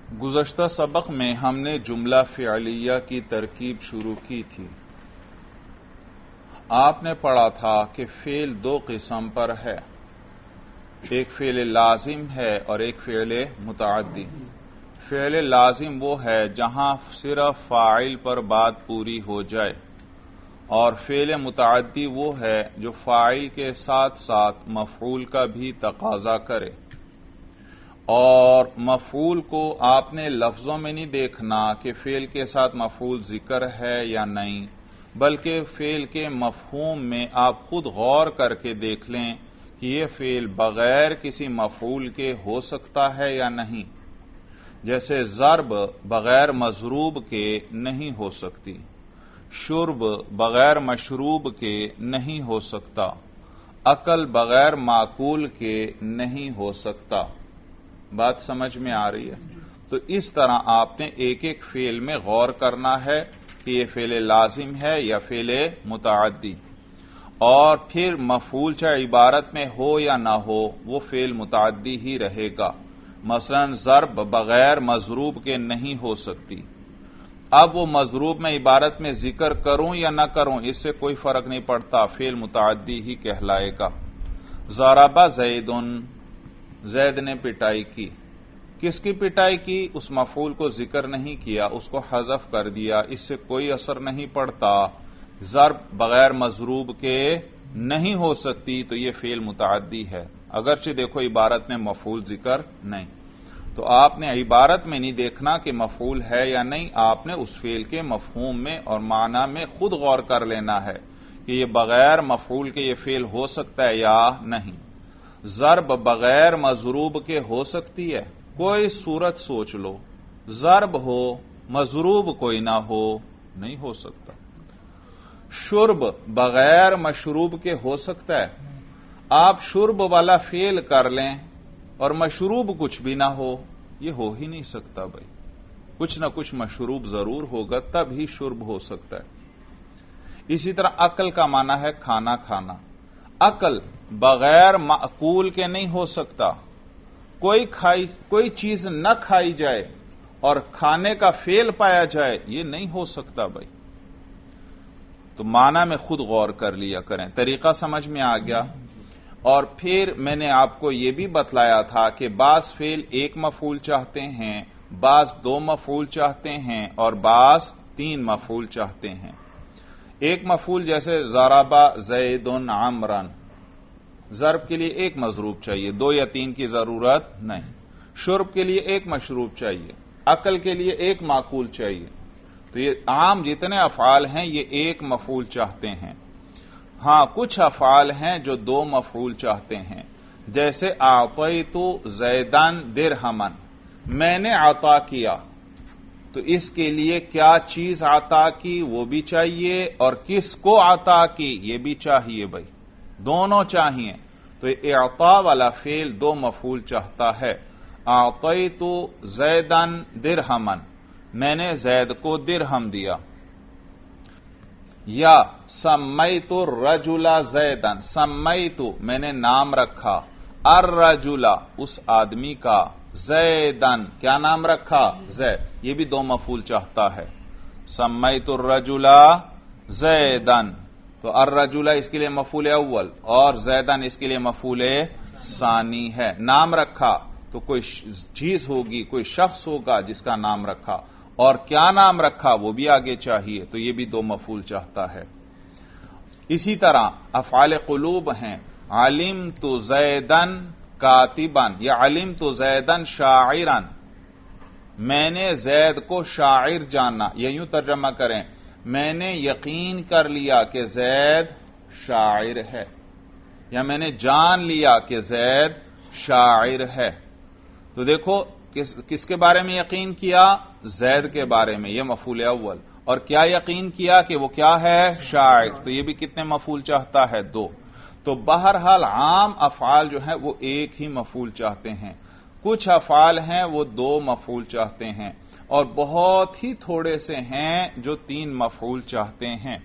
گزشتہ سبق میں ہم نے جملہ فعلیہ کی ترکیب شروع کی تھی۔ آپ نے پڑھا تھا کہ فعل دو قسم پر ہے، ایک فعل لازم ہے اور ایک فعل متعدی۔ فعل لازم وہ ہے جہاں صرف فاعل پر بات پوری ہو جائے، اور فعل متعدی وہ ہے جو فاعل کے ساتھ ساتھ مفعول کا بھی تقاضا کرے۔ اور مفعول کو آپ نے لفظوں میں نہیں دیکھنا کہ فعل کے ساتھ مفعول ذکر ہے یا نہیں، بلکہ فعل کے مفہوم میں آپ خود غور کر کے دیکھ لیں کہ یہ فعل بغیر کسی مفعول کے ہو سکتا ہے یا نہیں۔ جیسے ضرب بغیر مضروب کے نہیں ہو سکتی، شرب بغیر مشروب کے نہیں ہو سکتا، اکل بغیر معقول کے نہیں ہو سکتا۔ بات سمجھ میں آ رہی ہے؟ تو اس طرح آپ نے ایک ایک فعل میں غور کرنا ہے کہ یہ فعل لازم ہے یا فعل متعدی، اور پھر مفعول چاہے عبارت میں ہو یا نہ ہو وہ فعل متعدی ہی رہے گا۔ مثلا ضرب بغیر مضروب کے نہیں ہو سکتی، اب وہ مضروب میں عبارت میں ذکر کروں یا نہ کروں اس سے کوئی فرق نہیں پڑتا، فعل متعدی ہی کہلائے گا۔ ضرب زید، زید نے پٹائی کی۔ کس کی پٹائی کی؟ اس مفعول کو ذکر نہیں کیا، اس کو حذف کر دیا، اس سے کوئی اثر نہیں پڑتا۔ ضرب بغیر مضروب کے نہیں ہو سکتی تو یہ فعل متعدی ہے، اگرچہ دیکھو عبارت میں مفعول ذکر نہیں۔ تو آپ نے عبارت میں نہیں دیکھنا کہ مفعول ہے یا نہیں، آپ نے اس فعل کے مفہوم میں اور معنی میں خود غور کر لینا ہے کہ یہ بغیر مفعول کے یہ فعل ہو سکتا ہے یا نہیں۔ ضرب بغیر مضروب کے ہو سکتی ہے؟ کوئی صورت سوچ لو، ضرب ہو مضروب کوئی نہ ہو، نہیں ہو سکتا۔ شرب بغیر مشروب کے ہو سکتا ہے؟ آپ شرب والا فعل کر لیں اور مشروب کچھ بھی نہ ہو، یہ ہو ہی نہیں سکتا بھائی، کچھ نہ کچھ مشروب ضرور ہوگا تب ہی شرب ہو سکتا ہے۔ اسی طرح عقل کا معنی ہے کھانا کھانا، عقل بغیر معقول کے نہیں ہو سکتا۔ کوئی چیز نہ کھائی جائے اور کھانے کا فعل پایا جائے، یہ نہیں ہو سکتا بھائی۔ تو معنی میں خود غور کر لیا کریں، طریقہ سمجھ میں آ گیا۔ اور پھر میں نے آپ کو یہ بھی بتلایا تھا کہ بعض فعل ایک مفعول چاہتے ہیں، بعض دو مفعول چاہتے ہیں اور بعض تین مفعول چاہتے ہیں۔ ایک مفعول جیسے ضرب زید عمرا، ضرب کے لیے ایک مضروب چاہیے، دو یا تین کی ضرورت نہیں۔ شرب کے لیے ایک مشروب چاہیے، عقل کے لیے ایک معقول چاہیے۔ تو یہ عام جتنے افعال ہیں یہ ایک مفعول چاہتے ہیں۔ ہاں کچھ افعال ہیں جو دو مفعول چاہتے ہیں، جیسے اعطیت زیدن درہما، میں نے عطا کیا، تو اس کے لیے کیا چیز عطا کی وہ بھی چاہیے اور کس کو عطا کی یہ بھی چاہیے بھائی، دونوں چاہیے۔ تو اعطا والا فعل دو مفعول چاہتا ہے، اعطیت زیدن درہما، میں نے زید کو درہم دیا۔ یا سمیت الرجل زیدن، سمیت میں نے نام رکھا، الرجل اس آدمی کا، زیدن کیا نام رکھا؟ زید، یہ بھی دو مفعول چاہتا ہے۔ سمیت الرجل زیدن، تو الرجل اس کے لیے مفعول اول اور زیدن اس کے لیے مفعول ثانی ہے۔ نام رکھا تو کوئی چیز ہوگی، کوئی شخص ہوگا جس کا نام رکھا، اور کیا نام رکھا وہ بھی آگے چاہیے، تو یہ بھی دو مفعول چاہتا ہے۔ اسی طرح افعال قلوب ہیں، علمت زیدن کاتبا یا علمت زیدن شاعرا، میں نے زید کو شاعر جانا، یا یوں ترجمہ کریں میں نے یقین کر لیا کہ زید شاعر ہے، یا میں نے جان لیا کہ زید شاعر ہے۔ تو دیکھو کس کے بارے میں یقین کیا؟ زید کے بارے میں، یہ مفعول اول، اور کیا یقین کیا کہ وہ کیا ہے؟ شاعر، تو یہ بھی کتنے مفعول چاہتا ہے؟ دو۔ تو بہرحال عام افعال جو ہیں وہ ایک ہی مفعول چاہتے ہیں، کچھ افعال ہیں وہ دو مفعول چاہتے ہیں، اور بہت ہی تھوڑے سے ہیں جو تین مفعول چاہتے ہیں۔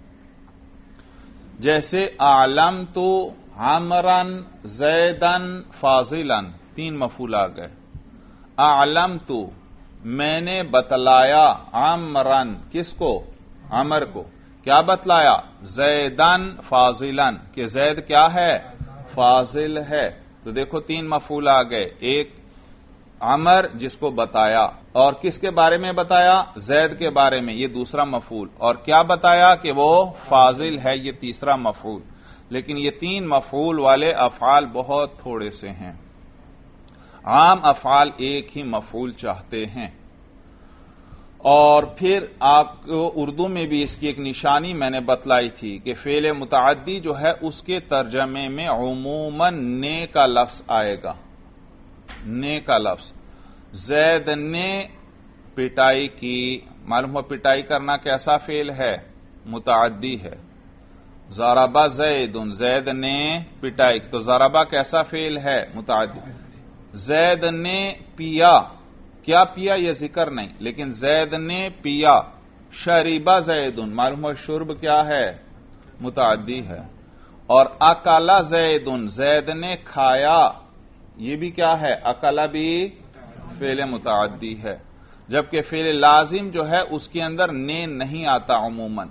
جیسے اعلمت عمرا زیدا فاضلا، تین مفعول آ گئے۔ اعلمت میں نے بتلایا عمرن، کس کو؟ عمر کو. کیا بتلایا؟ زیدن فاضلن، کہ زید کیا ہے؟ فاضل ہے. تو دیکھو 3 مفعول آ گئے. ایک عمر جس کو بتایا، اور کس کے بارے میں بتایا؟ زید کے بارے میں، یہ دوسرا مفعول. اور کیا بتایا؟ کہ وہ فاضل ہے، یہ تیسرا مفعول. لیکن یہ 3 مفعول والے افعال بہت تھوڑے سے ہیں. عام افعال ایک ہی مفعول چاہتے ہیں. اور پھر آپ کو اردو میں بھی اس کی ایک نشانی میں نے بتلائی تھی کہ فعل متعدی جو ہے اس کے ترجمے میں عموماً نے کا لفظ آئے گا. نے کا لفظ. زید نے پٹائی کی. معلوم ہو پٹائی کرنا کیسا فعل ہے؟ متعدی ہے. ضربہ زید، زید نے پٹائی، تو ضربہ کیسا فعل ہے؟ متعدی. زید نے پیا، کیا پیا یہ ذکر نہیں، لیکن زید نے پیا. شریبہ زید، معلوم ہو شرب کیا ہے؟ متعدی ہے. اور اکلا زید، زید نے کھایا، یہ بھی کیا ہے؟ اکلا بھی فعل متعدی ہے. جبکہ فعل لازم جو ہے اس کے اندر نے نہیں آتا عموماً.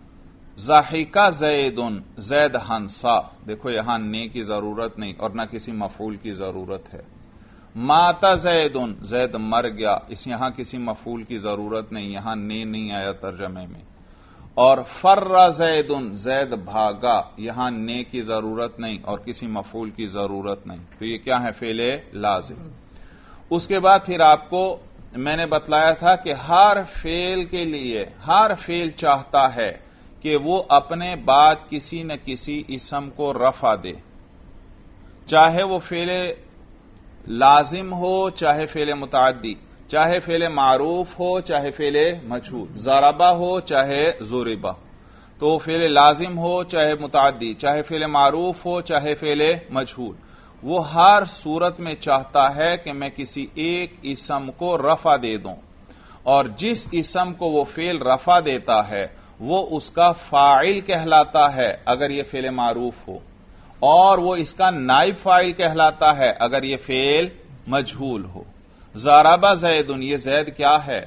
ضحکہ زید، زید ہنسا. دیکھو یہاں نے کی ضرورت نہیں اور نہ کسی مفعول کی ضرورت ہے. مات زید، زید مر گیا. اس یہاں کسی مفعول کی ضرورت نہیں، یہاں نے نہیں آیا ترجمے میں. اور فر زید، زید بھاگا. یہاں نے کی ضرورت نہیں اور کسی مفعول کی ضرورت نہیں. تو یہ کیا ہے؟ فعل لازم. اس کے بعد پھر آپ کو میں نے بتلایا تھا کہ ہر فعل کے لیے ہر فعل چاہتا ہے کہ وہ اپنے بعد کسی نہ کسی اسم کو رفع دے، چاہے وہ فعل لازم ہو، چاہے فعل متعدی، چاہے فعل معروف ہو، چاہے فعل مجہول، ضربہ ہو چاہے ضربہ. تو فعل لازم ہو چاہے متعدی، چاہے فعل معروف ہو چاہے فعل مجہول، وہ ہر صورت میں چاہتا ہے کہ میں کسی ایک اسم کو رفع دے دوں، اور جس اسم کو وہ فعل رفع دیتا ہے وہ اس کا فاعل کہلاتا ہے اگر یہ فعل معروف ہو، اور وہ اس کا نائب فاعل کہلاتا ہے اگر یہ فعل مجہول ہو. ضربہ زید، یہ زید کیا ہے؟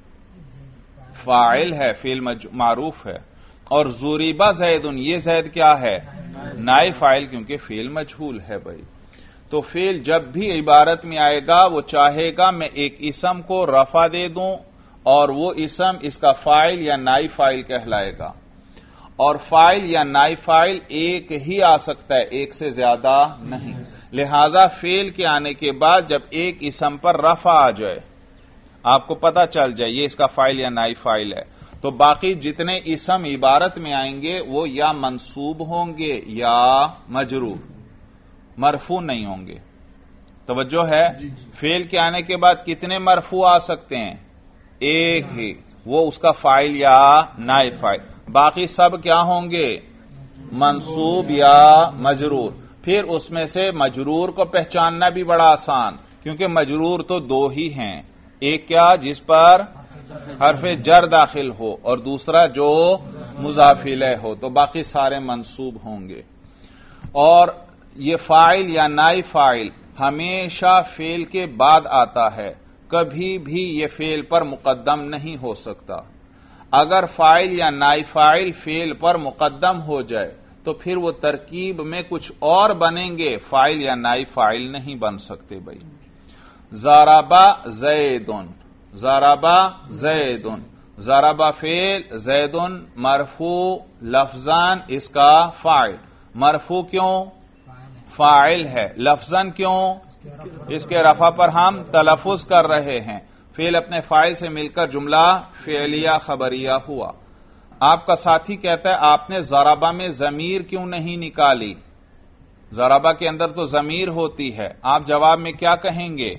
فاعل ہے، فعل معروف ہے. اور ضربہ زید، یہ زید کیا ہے؟ نائب فاعل، کیونکہ فعل مجہول ہے بھائی. تو فعل جب بھی عبارت میں آئے گا وہ چاہے گا میں ایک اسم کو رفع دے دوں اور وہ اسم اس کا فاعل یا نائب فاعل کہلائے گا. اور فاعل یا نائب فاعل ایک ہی آ سکتا ہے، ایک سے زیادہ نہیں. لہذا فعل کے آنے کے بعد جب ایک اسم پر رفع آ جائے، آپ کو پتہ چل جائے یہ اس کا فاعل یا نائب فاعل ہے، تو باقی جتنے اسم عبارت میں آئیں گے وہ یا منصوب ہوں گے یا مجرور، مرفوع نہیں ہوں گے. توجہ ہے؟ فعل کے آنے کے بعد کتنے مرفوع آ سکتے ہیں؟ ایک ہی، وہ اس کا فاعل یا نائب فاعل. باقی سب کیا ہوں گے؟ منصوب یا مجرور. پھر اس میں سے مجرور کو پہچاننا بھی بڑا آسان، کیونکہ مجرور تو 2 ہی ہیں. ایک کیا؟ جس پر حرف جر داخل ہو، اور دوسرا جو مضاف الیہ ہو. تو باقی سارے منصوب ہوں گے. اور یہ فاعل یا نائب فاعل ہمیشہ فعل کے بعد آتا ہے، کبھی بھی یہ فعل پر مقدم نہیں ہو سکتا. اگر فاعل یا نائب فاعل فعل پر مقدم ہو جائے تو پھر وہ ترکیب میں کچھ اور بنیں گے، فاعل یا نائب فاعل نہیں بن سکتے بھائی. ضربہ زیدن، ضربہ زیدن، ضربہ فعل، زیدن مرفوع لفظاً اس کا فاعل. مرفوع کیوں؟ فاعل ہے. لفظاً کیوں؟ اس کے رفع پر ہم تلفظ کر رہے ہیں. فعل اپنے فاعل سے مل کر جملہ فعلیہ خبریہ ہوا. آپ کا ساتھی کہتا ہے آپ نے ضربہ میں ضمیر کیوں نہیں نکالی؟ ضربہ کے اندر تو ضمیر ہوتی ہے. آپ جواب میں کیا کہیں گے؟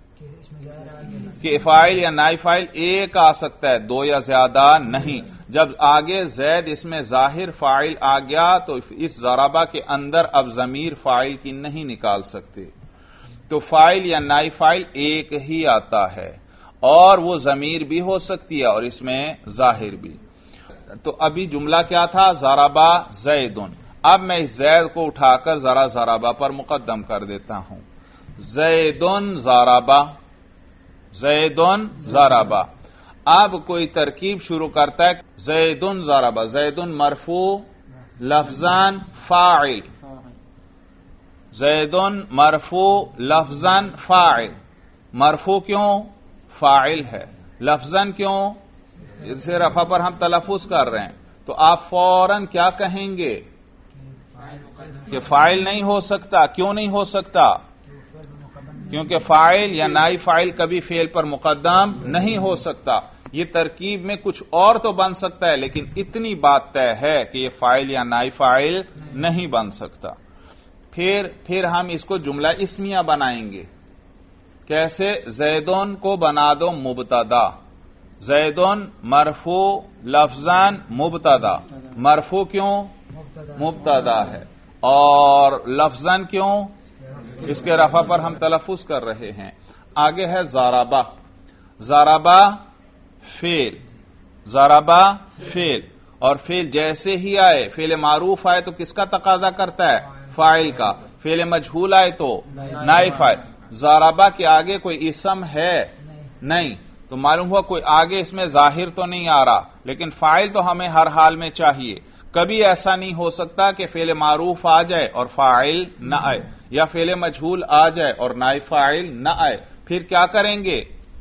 کہ فاعل یا نائب فاعل ایک آ سکتا ہے، 2 یا زیادہ نہیں. جب آگے زید اس میں ظاہر فاعل آ گیا تو اس ضربہ کے اندر اب ضمیر فاعل کی نہیں نکال سکتے. تو فاعل یا نائب فاعل ایک ہی آتا ہے، اور وہ ضمیر بھی ہو سکتی ہے اور اس میں ظاہر بھی. تو ابھی جملہ کیا تھا؟ ضربہ زیدن. اب میں اس زید کو اٹھا کر ذرا ضربہ پر مقدم کر دیتا ہوں. زیدن ضربہ، زیدن ضربا. اب کوئی ترکیب شروع کرتا ہے زیدن ضربا. زیدن مرفوع لفظاً فاعل. زیدن مرفوع لفظاً فاعل. مرفوع کیوں؟ فاعل ہے. لفظاً کیوں؟ اسے رفع پر ہم تلفظ کر رہے ہیں. تو آپ فوراً کیا کہیں گے کہ فاعل نہیں ہو سکتا. کیوں نہیں ہو سکتا؟ کیونکہ فاعل یا نائب فاعل کبھی فعل پر مقدم نہیں ہو سکتا. یہ ترکیب میں کچھ اور تو بن سکتا ہے لیکن اتنی بات طے ہے کہ یہ فاعل یا نائب فاعل نہیں بن سکتا. پھر ہم اس کو جملہ اسمیہ بنائیں گے. کیسے؟ زیدن کو بنا دو مبتدا. زیدن مرفوع لفظاً مبتدا. مرفوع کیوں؟ مبتدا ہے. اور لفظاً کیوں؟ اس کے رفع پر ہم تلفظ کر رہے ہیں. آگے ہے ضربا. ضربا فعل. ضربا فعل. اور فعل جیسے ہی آئے، فعل معروف آئے تو کس کا تقاضا کرتا ہے؟ فاعل کا. فعل مجہول آئے تو نائب فاعل. ضربا کے آگے کوئی اسم ہے؟ نہیں. تو معلوم ہوا کوئی آگے اس میں ظاہر تو نہیں آ رہا، لیکن فاعل تو ہمیں ہر حال میں چاہیے. کبھی ایسا نہیں ہو سکتا کہ فعل معروف آ جائے اور فاعل نہ آئے، یا فعل مجہول آ جائے اور نائب فاعل نہ آئے. پھر کیا کریں گے؟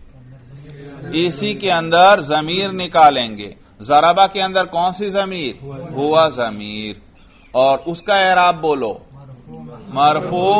اسی کے اندر ضمیر نکالیں گے. ضربا کے اندر کون سی ضمیر؟ ہوا ضمیر. اور اس کا اعراب بولو. مرفوع.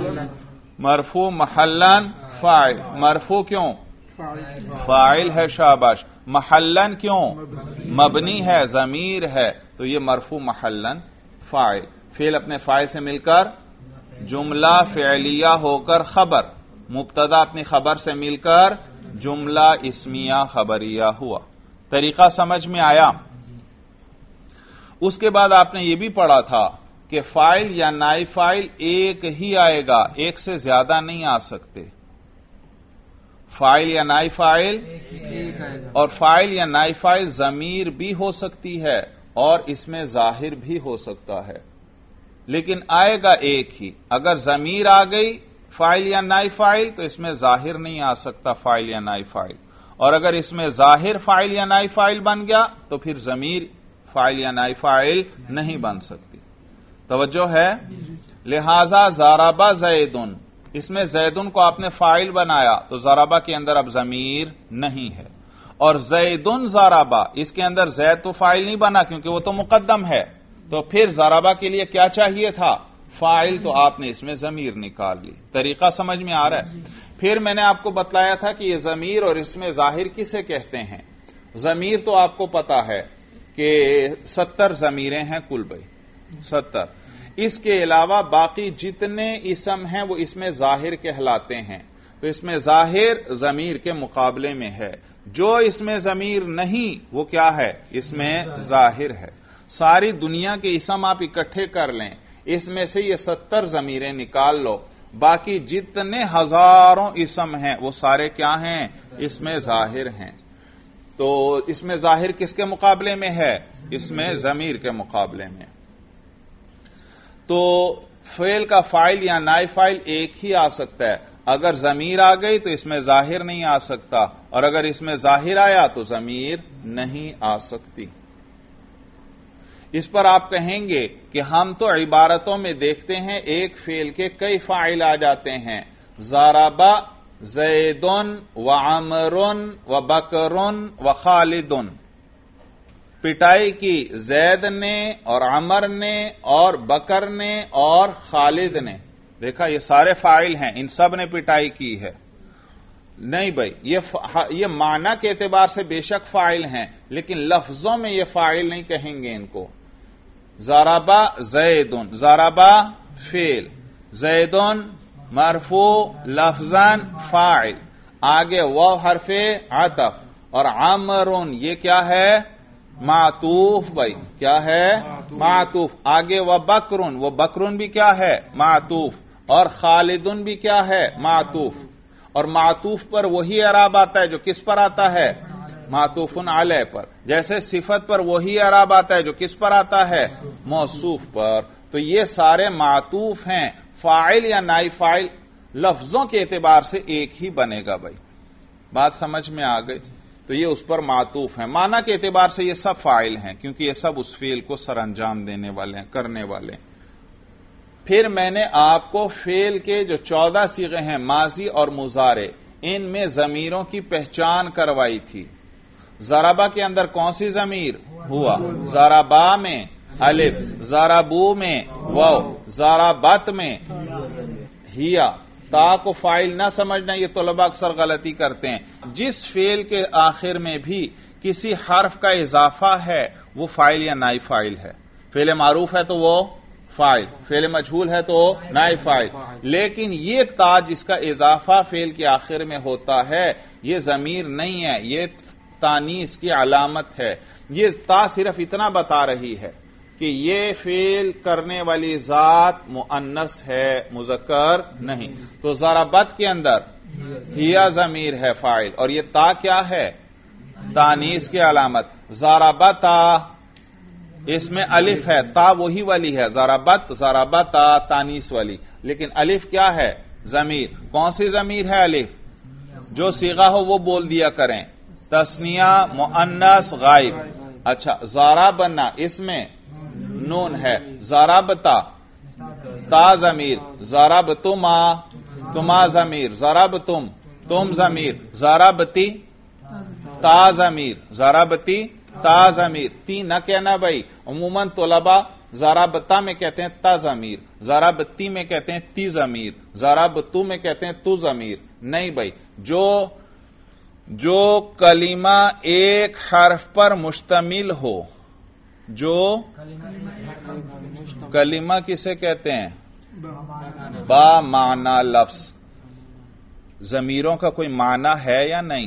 مرفوع محلن فاعل. مرفوع کیوں؟ فاعل ہے. شاباش. محلن کیوں؟ مبنی ہے، ضمیر ہے. تو یہ مرفوع محلن فاعل. فعل اپنے فاعل سے مل کر جملہ فعلیہ ہو کر خبر. مبتدا اپنی خبر سے مل کر جملہ اسمیہ خبریہ ہوا. طریقہ سمجھ میں آیا؟ اس کے بعد آپ نے یہ بھی پڑھا تھا کہ فاعل یا نائب فاعل ایک ہی آئے گا، ایک سے زیادہ نہیں آ سکتے. فاعل یا نائب فاعل، اور فاعل یا نائب فاعل ضمیر بھی ہو سکتی ہے اور اس میں ظاہر بھی ہو سکتا ہے، لیکن آئے گا ایک ہی. اگر ضمیر آ گئی فاعل یا نائب فاعل تو اس میں ظاہر نہیں آ سکتا فاعل یا نائب فاعل. اور اگر اس میں ظاہر فاعل یا نائب فاعل بن گیا تو پھر ضمیر فاعل یا نائب فاعل نہیں بن سکتی. توجہ ہے؟ لہذا ضربا زیدن، اس میں زیدن کو آپ نے فاعل بنایا تو ضربا کے اندر اب ضمیر نہیں ہے. اور زیدن ضربا، اس کے اندر زید تو فاعل نہیں بنا کیونکہ وہ تو مقدم ہے. تو پھر ضربا کے لیے کیا چاہیے تھا؟ فاعل. تو آپ نے اس میں ضمیر نکال لی. طریقہ سمجھ میں آ رہا ہے؟ پھر میں نے آپ کو بتلایا تھا کہ یہ ضمیر اور اس میں ظاہر کسے کہتے ہیں. ضمیر تو آپ کو پتا ہے کہ 70 ضمیریں ہیں کل بھائی، 70. اس کے علاوہ باقی جتنے اسم ہیں وہ اس میں ظاہر کہلاتے ہیں. تو اس میں ظاہر ضمیر کے مقابلے میں ہے. جو اس میں ضمیر نہیں وہ کیا ہے؟ اس میں ظاہر ہے. ساری دنیا کے اسم آپ اکٹھے کر لیں، اس میں سے یہ 70 ضمیریں نکال لو، باقی جتنے ہزاروں اسم ہیں وہ سارے کیا ہیں؟ اس میں ظاہر ہیں. تو اس میں ظاہر کس کے مقابلے میں ہے؟ اس میں ضمیر کے مقابلے میں. تو فعل کا فاعل یا نائب فاعل ایک ہی آ سکتا ہے. اگر ضمیر آ گئی تو اس میں ظاہر نہیں آ سکتا، اور اگر اس میں ظاہر آیا تو ضمیر نہیں آ سکتی. اس پر آپ کہیں گے کہ ہم تو عبارتوں میں دیکھتے ہیں ایک فعل کے کئی فاعل آ جاتے ہیں. ضربا زیدن وعمرن وبکرن وخالدن. پٹائی کی زید نے اور عمر نے اور بکر نے اور خالد نے. دیکھا یہ سارے فاعل ہیں، ان سب نے پٹائی کی ہے. نہیں بھائی، یہ معنی کے اعتبار سے بے شک فاعل ہیں لیکن لفظوں میں یہ فاعل نہیں کہیں گے ان کو. ضربا زیدن، ضربا فعل، زیدن مرفوع لفظاً فاعل، آگے واو حرف عطف، اور عمرن یہ کیا ہے؟ معطوف. بھائی کیا ہے؟ معطوف. آگے وبکرن، وہ بکرن بھی کیا ہے؟ معطوف. اور خالدن بھی کیا ہے؟ معطوف. اور معطوف پر وہی اعراب آتا ہے جو کس پر آتا ہے؟ معطوف علیہ پر. جیسے صفت پر وہی اعراب آتا ہے جو کس پر آتا ہے؟ موصوف پر. تو یہ سارے معطوف ہیں. فاعل یا نائب فاعل لفظوں کے اعتبار سے ایک ہی بنے گا. بھائی بات سمجھ میں آ گئی؟ تو یہ اس پر معطوف ہے. معنی کے اعتبار سے یہ سب فاعل ہیں کیونکہ یہ سب اس فعل کو سر انجام دینے والے ہیں، کرنے والے ہیں. پھر میں نے آپ کو فعل کے جو 14 صیغے ہیں ماضی اور مضارع، ان میں ضمیروں کی پہچان کروائی تھی. ضربہ کے اندر کون سی ضمیر؟ ہوا. ضربا میں الف، ضربو میں واو، ضربت میں ہیا. تا کو فاعل نہ سمجھنا، یہ طلباء اکثر غلطی کرتے ہیں. جس فعل کے آخر میں بھی کسی حرف کا اضافہ ہے وہ فاعل یا نائب فاعل ہے. فعل معروف ہے تو وہ فاعل، فعل مجہول ہے تو نائب فاعل. لیکن یہ تا جس کا اضافہ فعل کے آخر میں ہوتا ہے یہ ضمیر نہیں ہے، یہ تانیث کی علامت ہے. یہ تا صرف اتنا بتا رہی ہے کہ یہ فعل کرنے والی ذات مؤنث ہے، مذکر نہیں. تو ضربت کے اندر ہیا ضمیر ہے فاعل، اور یہ تا کیا ہے؟ تانیث کی علامت. ضربتا اس میں الف ہے، تا وہی والی ہے، ضربت ضربتا تانیث والی، لیکن الف کیا ہے؟ ضمیر. کون سی ضمیر ہے الف؟ جو صیغہ ہو وہ بول دیا کریں. تثنیہ مؤنث غائب. اچھا، ضربنا اس میں نون ہے. ضربتا تا ضمیر. ضربتما تما ضمیر. ضربتم تم ضمیر. ضربتی تا ضمیر. ضربتی تا ضمیر. تی نہ کہنا بھائی، عموماً طلباء ضربتا میں کہتے ہیں تا ضمیر، ضربتی میں کہتے ہیں تی ضمیر، ضربتو میں کہتے ہیں تو ضمیر. نہیں بھائی، جو کلمہ ایک حرف پر مشتمل ہو، جو کلمہ کسے کہتے ہیں؟ با معنی لفظ. ضمیروں کا کوئی معنی ہے یا نہیں؟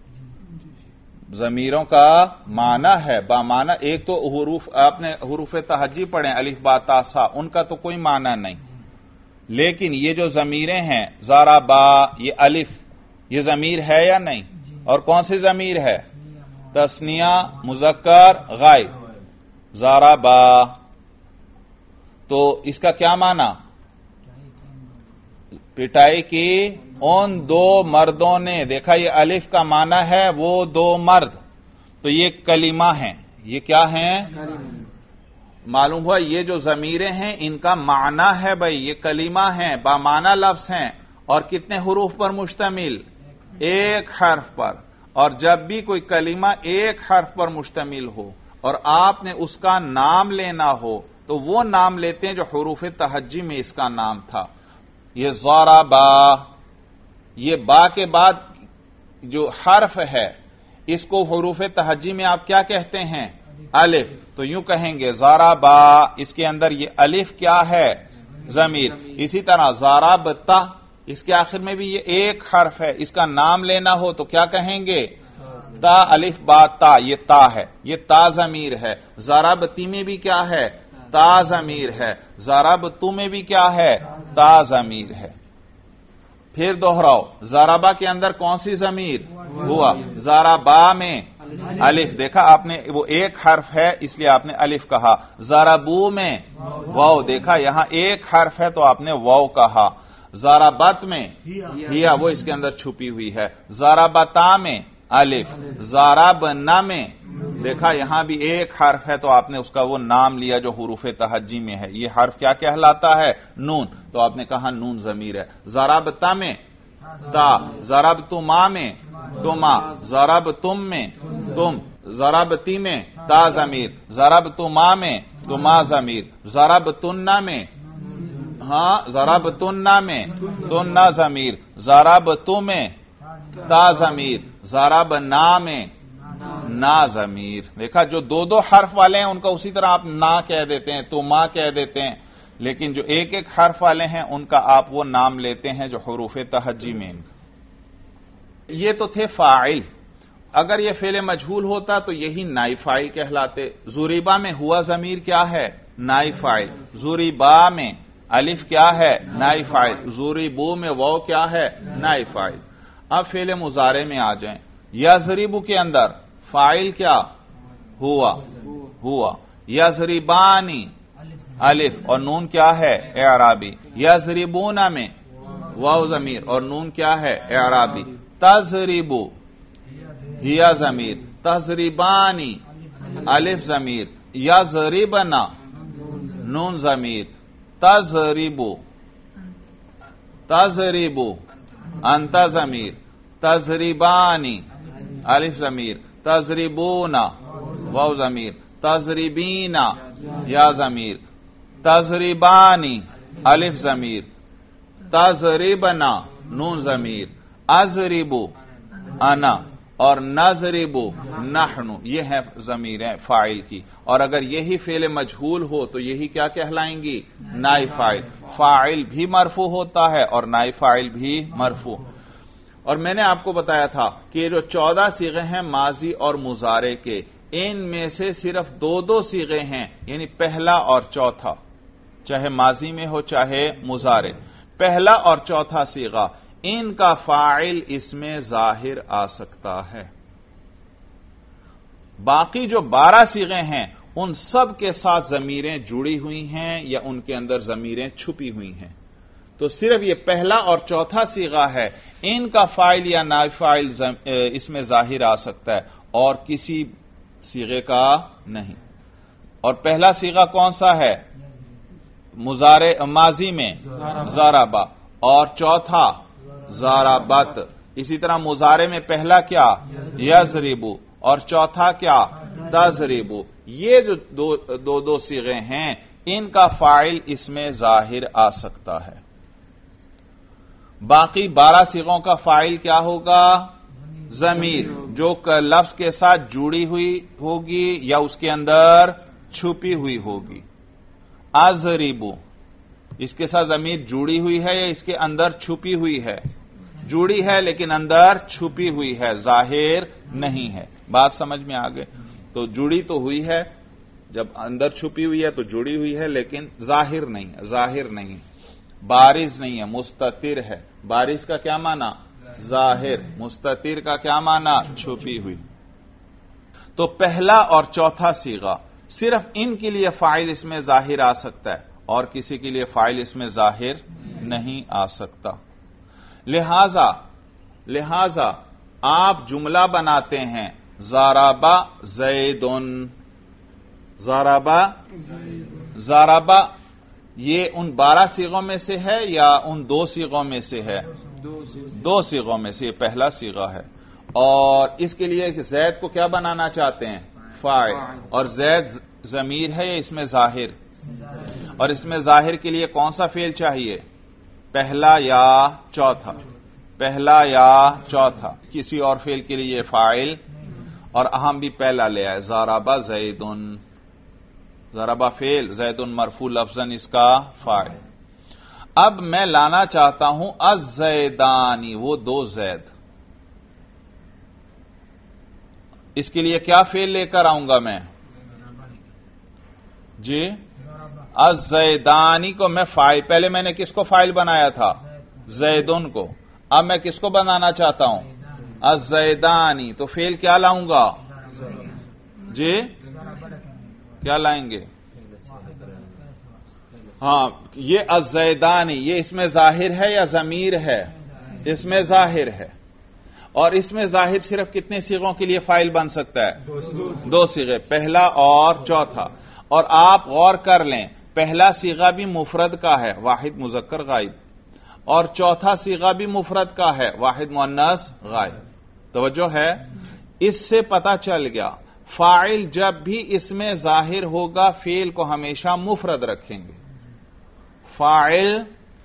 ضمیروں کا معنی ہے، با معنی. ایک تو حروف، آپ نے حروف تہجی پڑھیں، الف با تا سا، ان کا تو کوئی معنی نہیں. لیکن یہ جو ضمیریں ہیں زارا با، یہ الف، یہ ضمیر ہے یا نہیں؟ اور کون سی ضمیر ہے؟ تثنیہ مذکر غائب. زارا با، تو اس کا کیا معنی؟ پٹائی کی ان دو مردوں نے. دیکھا یہ الف کا معنی ہے وہ دو مرد، تو یہ کلمہ ہیں. یہ کیا ہیں؟ معلوم ہوا یہ جو ضمیریں ہیں ان کا معنی ہے بھائی، یہ کلمہ ہیں، با معنی لفظ ہیں. اور کتنے حروف پر مشتمل؟ ایک حرف پر. اور جب بھی کوئی کلمہ ایک حرف پر مشتمل ہو اور آپ نے اس کا نام لینا ہو تو وہ نام لیتے ہیں جو حروف تہجی میں اس کا نام تھا. یہ ضربا، یہ با کے بعد جو حرف ہے اس کو حروف تہجی میں آپ کیا کہتے ہیں؟ الف. تو یوں کہیں گے ضربا، اس کے اندر یہ الف کیا ہے؟ ضمیر. اسی طرح ضربتا، اس کے آخر میں بھی یہ ایک حرف ہے، اس کا نام لینا ہو تو کیا کہیں گے؟ تا الف با تا، یہ تا ہے، یہ تا ضمیر ہے. ضربتی میں بھی کیا ہے؟ تا ضمیر ہے. ضربتو میں بھی کیا ہے؟ تا ضمیر ہے. پھر دوہراؤ، ضربا کے اندر کون سی ضمیر؟ ہوا. ضربا میں الف. دیکھا آپ نے، وہ ایک حرف ہے اس لیے آپ نے الف کہا. ضربو میں واو. دیکھا یہاں ایک حرف ہے تو آپ نے واو کہا. ضربت میں ہیا، وہ اس کے اندر چھپی ہوئی ہے. ضربتا میں الف. ضربنا میں دیکھا یہاں بھی ایک حرف ہے تو آپ نے اس کا وہ نام لیا جو حروف تہجی میں ہے. یہ حرف کیا کہلاتا ہے؟ نون. تو آپ نے کہا نون ضمیر ہے. ضربتا میں تا. ضربتما میں تما. ضربتم میں تم. ضربتی میں تا ضمیر. ضربتما میں تما ضمیر. ضربتنا میں ضربتنا میں تنا ضمیر. ضربتو میں تا ضمیر. ضربنا میں نا ضمیر. دیکھا جو دو حرف والے ہیں ان کا اسی طرح آپ نا کہہ دیتے ہیں، تو ماں کہہ دیتے ہیں، لیکن جو ایک ایک حرف والے ہیں ان کا آپ وہ نام لیتے ہیں جو حروف تہجی میں. یہ تو تھے فاعل. اگر یہ فعل مجہول ہوتا تو یہی نائب فاعل کہلاتے. ضریبا میں ہوا ضمیر کیا ہے؟ نائب فاعل. ضریبا میں الف کیا ہے؟ نائب فاعل. ضریبو میں واو کیا ہے؟ نائب فاعل. اب فعل مضارع میں آ جائیں. یضربو کے اندر فاعل کیا؟ ہوا. یضربانی الف اور نون کیا ہے؟ اعرابی. یضربون میں واو ضمیر اور نون کیا ہے اعرابی. تضربو ہیا ضمیر. تضربانی الف ضمیر. یضربنا نون ضمیر. تضربو تضربو انت ضمیر. تضربانی الف ضمیر. تضربونا واو ضمیر. تضربینا یا ضمیر. تضربانی الف ضمیر. تضربنا نون ضمیر. اضربو انا اور نضربو نحن یہ ہے ضمیریں فاعل کی. اور اگر یہی فعل مجہول ہو تو یہی کیا کہلائیں گی؟ نائب فاعل. فاعل بھی مرفوع ہوتا ہے اور نائب فاعل بھی مرفوع. اور میں نے آپ کو بتایا تھا کہ جو 14 صیغے ہیں ماضی اور مضارع کے، ان میں سے صرف دو صیغے ہیں، یعنی پہلا اور چوتھا، چاہے ماضی میں ہو چاہے مضارع. پہلا اور چوتھا صیغہ ان کا فاعل اس میں ظاہر آ سکتا ہے. باقی جو 12 صیغے ہیں ان سب کے ساتھ ضمیریں جڑی ہوئی ہیں یا ان کے اندر ضمیریں چھپی ہوئی ہیں. تو صرف یہ پہلا اور چوتھا صیغہ ہے، ان کا فاعل یا نائب فاعل اس میں ظاہر آ سکتا ہے اور کسی صیغے کا نہیں. اور پہلا صیغہ کون سا ہے؟ مضارع ماضی میں ضربا اور چوتھا ضربت. اسی طرح مضارع میں پہلا کیا؟ یضربو اور چوتھا کیا؟ تضربو. یہ جو دو صیغے ہیں ان کا فاعل اس میں ظاہر آ سکتا ہے. باقی 12 صیغوں کا فاعل کیا ہوگا؟ ضمیر، جو لفظ کے ساتھ جڑی ہوئی ہوگی یا اس کے اندر چھپی ہوئی ہوگی. اضربو اس کے ساتھ ضمیر جڑی ہوئی ہے یا اس کے اندر چھپی ہوئی ہے؟ جڑی ہے لیکن اندر چھپی ہوئی ہے، ظاہر نہیں ہے. بات سمجھ میں آ گئے؟ تو جڑی تو ہوئی ہے، جب اندر چھپی ہوئی ہے تو جڑی ہوئی ہے لیکن ظاہر نہیں ہے. ظاہر نہیں، بارز نہیں ہے، مستتر ہے. بارز کا کیا معنی؟ ظاہر. مستتر کا کیا معنی؟ چھپی ہوئی. تو پہلا اور چوتھا صیغہ صرف ان کے لیے فاعل اس میں ظاہر آ سکتا ہے اور کسی کے لیے فاعل اس میں ظاہر نہیں آ سکتا. لہذا آپ جملہ بناتے ہیں ضربا زیدن. ضربا یہ ان 12 صیغوں میں سے ہے یا ان 2 صیغوں میں سے ہے؟ 2 صیغوں میں سے یہ پہلا صیغہ ہے. اور اس کے لیے زید کو کیا بنانا چاہتے ہیں؟ فاعل. اور زید ضمیر ہے یا اس میں ظاہر؟ اور اس میں ظاہر کے لیے کون سا فعل چاہیے؟ پہلا یا چوتھا؟ پہلا یا چوتھا. کسی اور فعل کے لیے یہ فاعل اور اہم بھی پہلا لے آئے. ضربا زیدن. ضربا فعل، زیدن مرفوع لفظاً اس کا فاعل. اب میں لانا چاہتا ہوں الزیدانی، وہ 2 زید. اس کے لیے کیا فعل لے کر آؤں گا میں؟ جی الزیدانی کو میں فاعل، پہلے میں نے کس کو فاعل بنایا تھا؟ زیدن کو. اب میں کس کو بنانا چاہتا ہوں؟ الزیدانی. تو فعل کیا لاؤں گا؟ جی کیا لائیں گے؟ ہاں یہ الزیدانی، یہ اس میں ظاہر ہے یا ضمیر ہے؟ اس میں ظاہر ہے. اور اس میں ظاہر صرف کتنے صیغوں کے لیے فاعل بن سکتا ہے؟ 2 صیغے، پہلا اور چوتھا. اور آپ غور کر لیں، پہلا صیغہ بھی مفرد کا ہے، واحد مذکر غائب، اور چوتھا صیغہ بھی مفرد کا ہے، واحد مؤنث غائب. توجہ ہے؟ اس سے پتہ چل گیا فاعل جب بھی اس میں ظاہر ہوگا فعل کو ہمیشہ مفرد رکھیں گے. فاعل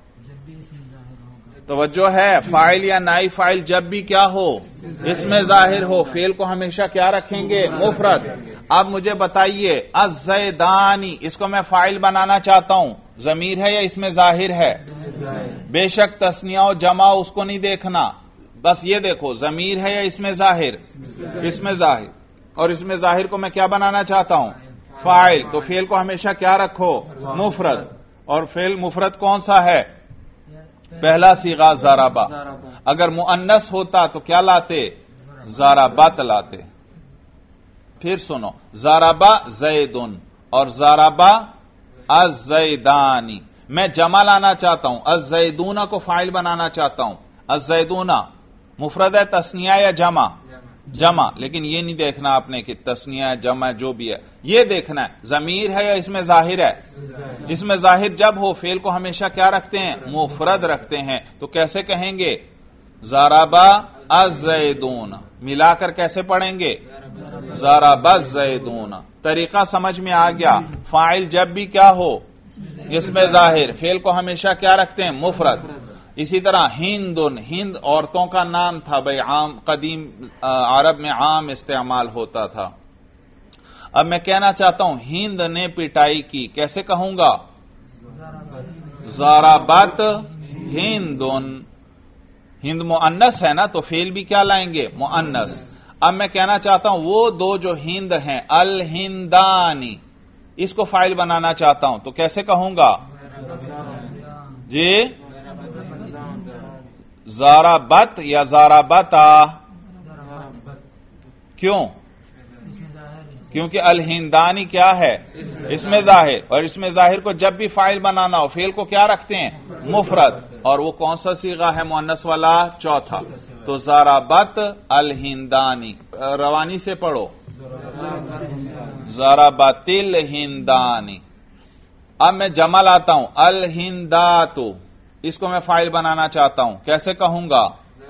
توجہ ہے، فاعل یا نائب فاعل جب بھی کیا ہو اس میں ظاہر ہو فعل کو ہمیشہ کیا رکھیں گے؟ مفرد. اب مجھے بتائیے الزیدانی، اس کو میں فاعل بنانا چاہتا ہوں، ضمیر ہے یا اس میں ظاہر ہے؟ بے شک تثنیہ و جمع اس کو نہیں دیکھنا، بس یہ دیکھو ضمیر ہے یا اس میں ظاہر؟ اس میں ظاہر. اور اس میں ظاہر کو میں کیا بنانا چاہتا ہوں؟ فاعل. تو فعل کو ہمیشہ کیا رکھو؟ مفرد. اور فعل مفرد کون سا ہے؟ پہلا صیغہ ضربا. اگر مؤنث ہوتا تو کیا لاتے؟ ضربت لاتے. پھر سنو، ضربا زیدن اور ضربا الزیدانی. میں جمع لانا چاہتا ہوں، الزیدون کو فاعل بنانا چاہتا ہوں. الزیدون مفرد ہے، تثنیہ یا جمع؟ جمع. لیکن یہ نہیں دیکھنا آپ نے کہ تثنیہ جمع جو بھی ہے، یہ دیکھنا ہے ضمیر ہے یا اس میں ظاہر ہے. اس میں ظاہر جب ہو فعل کو ہمیشہ کیا رکھتے ہیں؟ مفرد رکھتے ہیں. تو کیسے کہیں گے؟ ضربا الزیدون. ملا کر کیسے پڑھیں گے؟ ضربا الزیدون. طریقہ سمجھ میں آ گیا. فاعل جب بھی کیا ہو؟ اس میں ظاہر. فعل کو ہمیشہ کیا رکھتے ہیں؟ مفرد. اسی طرح ہندن، ہند عورتوں کا نام تھا بھائی، عام قدیم عرب میں عام استعمال ہوتا تھا. اب میں کہنا چاہتا ہوں ہند نے پٹائی کی، کیسے کہوں گا؟ ضربت ہندن. ہند مؤنث ہے نا، تو فعل بھی کیا لائیں گے؟ مؤنث. اب میں کہنا چاہتا ہوں وہ دو جو ہند ہیں، الہندانی، اس کو فاعل بنانا چاہتا ہوں، تو کیسے کہوں گا؟ جی ضربت یا ضربتا؟ کیوں؟ کیونکہ الہندانی کیا ہے؟ اس میں ظاہر، اور اس میں ظاہر کو جب بھی فاعل بنانا ہو فعل کو کیا رکھتے ہیں؟ مفرد. اور وہ کون سا صیغہ ہے مؤنث والا؟ چوتھا. تو ضربت الہندانی. روانی سے پڑھو، ضربت الہندانی. اب میں جمع لاتا ہوں، الہنداتو، اس کو میں فاعل بنانا چاہتا ہوں، کیسے کہوں گا؟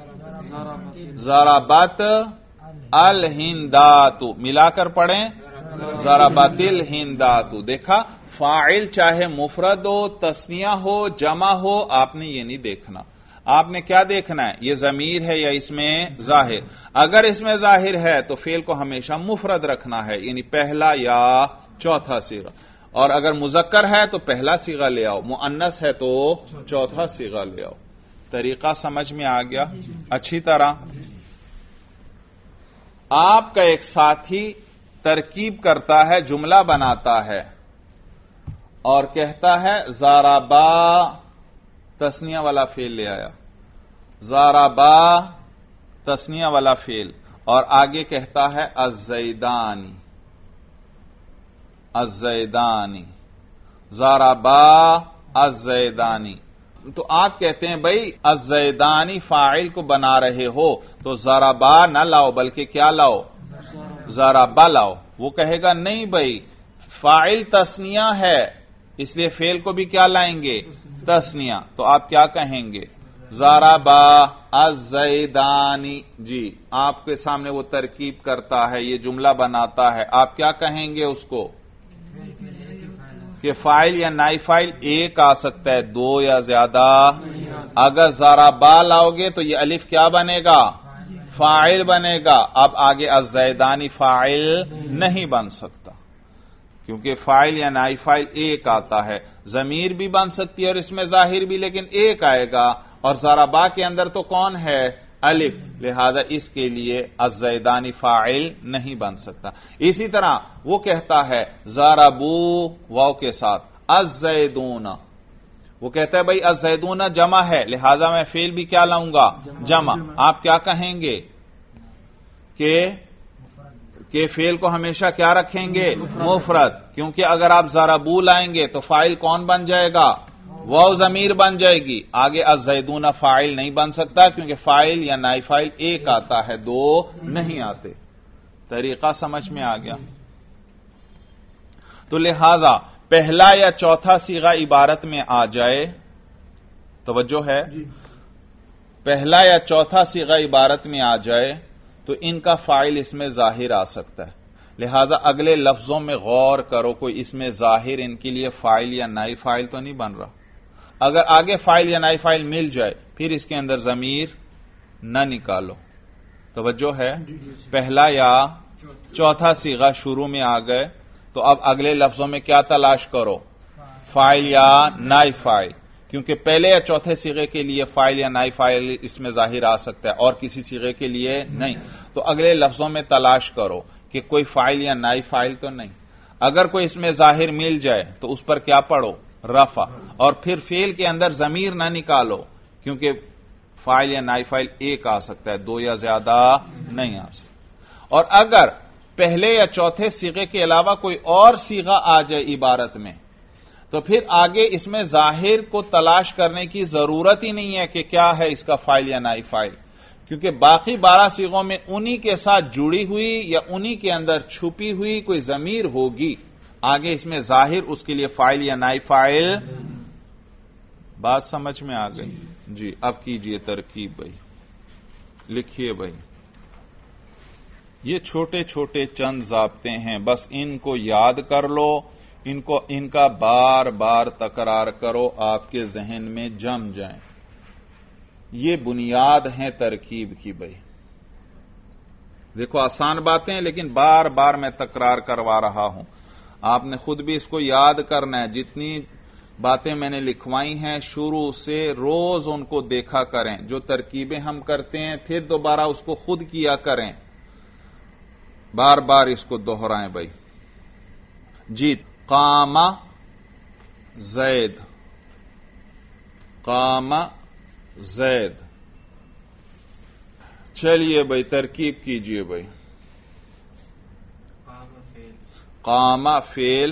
ضربت الہنداتو. ملا کر پڑھیں، ضربت الہنداتو. دیکھا، فاعل چاہے مفرد ہو، تثنیہ ہو، جمع ہو، آپ نے یہ نہیں دیکھنا. آپ نے کیا دیکھنا ہے؟ یہ ضمیر ہے یا اس میں ظاہر؟ اگر اس میں ظاہر ہے تو فعل کو ہمیشہ مفرد رکھنا ہے، یعنی پہلا یا چوتھا صیغہ. اور اگر مذکر ہے تو پہلا صیغہ لے آؤ، مؤنث ہے تو چوتھا صیغہ لے آؤ. طریقہ سمجھ میں آ گیا اچھی طرح؟ آپ کا ایک ساتھی ترکیب کرتا ہے، جملہ بناتا ہے اور کہتا ہے ضربا، تثنیہ والا فعل لے آیا، ضربا تثنیہ والا فعل، اور آگے کہتا ہے الزیدانی، الزیدانی، ضربا الزیدانی. تو آپ کہتے ہیں بھائی الزیدانی فاعل کو بنا رہے ہو تو ضربا نہ لاؤ بلکہ کیا لاؤ؟ ضربا لاؤ. وہ کہے گا نہیں بھائی فاعل تثنیہ ہے، اس لیے فعل کو بھی کیا لائیں گے؟ تثنیہ. تو آپ کیا کہیں گے؟ ضربا الزیدانی. جی آپ کے سامنے وہ ترکیب کرتا ہے، یہ جملہ بناتا ہے، آپ کیا کہیں گے اس کو؟ کہ فاعل یا نائب فاعل ایک آ سکتا ہے، دو یا زیادہ. اگر ضربا لاؤ گے تو یہ الف کیا بنے گا؟ فاعل بنے گا. اب آگے الزیدانی فاعل نہیں بن سکتا کیونکہ فاعل یا نائب فاعل ایک آتا ہے. ضمیر بھی بن سکتی ہے اور اس میں ظاہر بھی، لیکن ایک آئے گا، اور ضربا کے اندر تو کون ہے؟ الف. لہذا اس کے لیے الزیدانی فاعل نہیں بن سکتا. اسی طرح وہ کہتا ہے ضربو واو کے ساتھ الزیدون، وہ کہتا ہے بھائی الزیدون جمع ہے، لہذا میں فعل بھی کیا لاؤں گا؟ جمع. آپ کیا کہیں گے کہ فعل کو ہمیشہ کیا رکھیں گے؟ مفرد. کیونکہ اگر آپ ضربو لائیں گے تو فاعل کون بن جائے گا؟ واو ضمیر بن جائے گی. آگے الزیدون فاعل نہیں بن سکتا کیونکہ فاعل یا نائب فاعل ایک آتا ہے، دو نہیں آتے. طریقہ سمجھ میں آ گیا؟ تو لہذا پہلا یا چوتھا صیغہ عبارت میں آ جائے، توجہ ہے، پہلا یا چوتھا صیغہ عبارت میں آ جائے تو ان کا فاعل اس میں ظاہر آ سکتا ہے. لہذا اگلے لفظوں میں غور کرو، کوئی اس میں ظاہر ان کے لیے فاعل یا نائب فاعل تو نہیں بن رہا. اگر آگے فاعل یا نائب فاعل مل جائے پھر اس کے اندر ضمیر نہ نکالو. توجہ ہے؟ پہلا یا چوتھا صیغہ شروع میں آ گئے تو اب اگلے لفظوں میں کیا تلاش کرو؟ فاعل یا نائب فاعل. کیونکہ پہلے یا چوتھے صیغے کے لیے فاعل یا نائب فاعل اس میں ظاہر آ سکتا ہے اور کسی صیغے کے لیے نہیں. تو اگلے لفظوں میں تلاش کرو کہ کوئی فاعل یا نائب فاعل تو نہیں. اگر کوئی اس میں ظاہر مل جائے تو اس پر کیا پڑھو؟ رفع. اور پھر فعل کے اندر ضمیر نہ نکالو کیونکہ فاعل یا نائب فاعل ایک آ سکتا ہے، دو یا زیادہ نہیں آ سکتا. اور اگر پہلے یا چوتھے صیغے کے علاوہ کوئی اور صیغہ آ جائے عبارت میں تو پھر آگے اس میں ظاہر کو تلاش کرنے کی ضرورت ہی نہیں ہے کہ کیا ہے اس کا فاعل یا نائب فاعل، کیونکہ باقی 12 صیغوں میں انہی کے ساتھ جڑی ہوئی یا انہی کے اندر چھپی ہوئی کوئی ضمیر ہوگی. آگے اس میں ظاہر اس کے لیے فاعل یا نائب فاعل. بات سمجھ میں آ گئی؟ جی اب کیجئے ترکیب بھائی، لکھیے بھائی. یہ چھوٹے چھوٹے چند ضابطے ہیں، بس ان کو یاد کر لو، ان کا بار بار تکرار کرو، آپ کے ذہن میں جم جائیں. یہ بنیاد ہیں ترکیب کی بھائی. دیکھو آسان باتیں ہیں لیکن بار بار میں تکرار کروا رہا ہوں. آپ نے خود بھی اس کو یاد کرنا ہے. جتنی باتیں میں نے لکھوائی ہیں شروع سے روز ان کو دیکھا کریں. جو ترکیبیں ہم کرتے ہیں پھر دوبارہ اس کو خود کیا کریں، بار بار اس کو دوہرائیں بھائی. جی قام زید، قام زید. چلیے بھائی ترکیب کیجئے بھائی. قام فعل،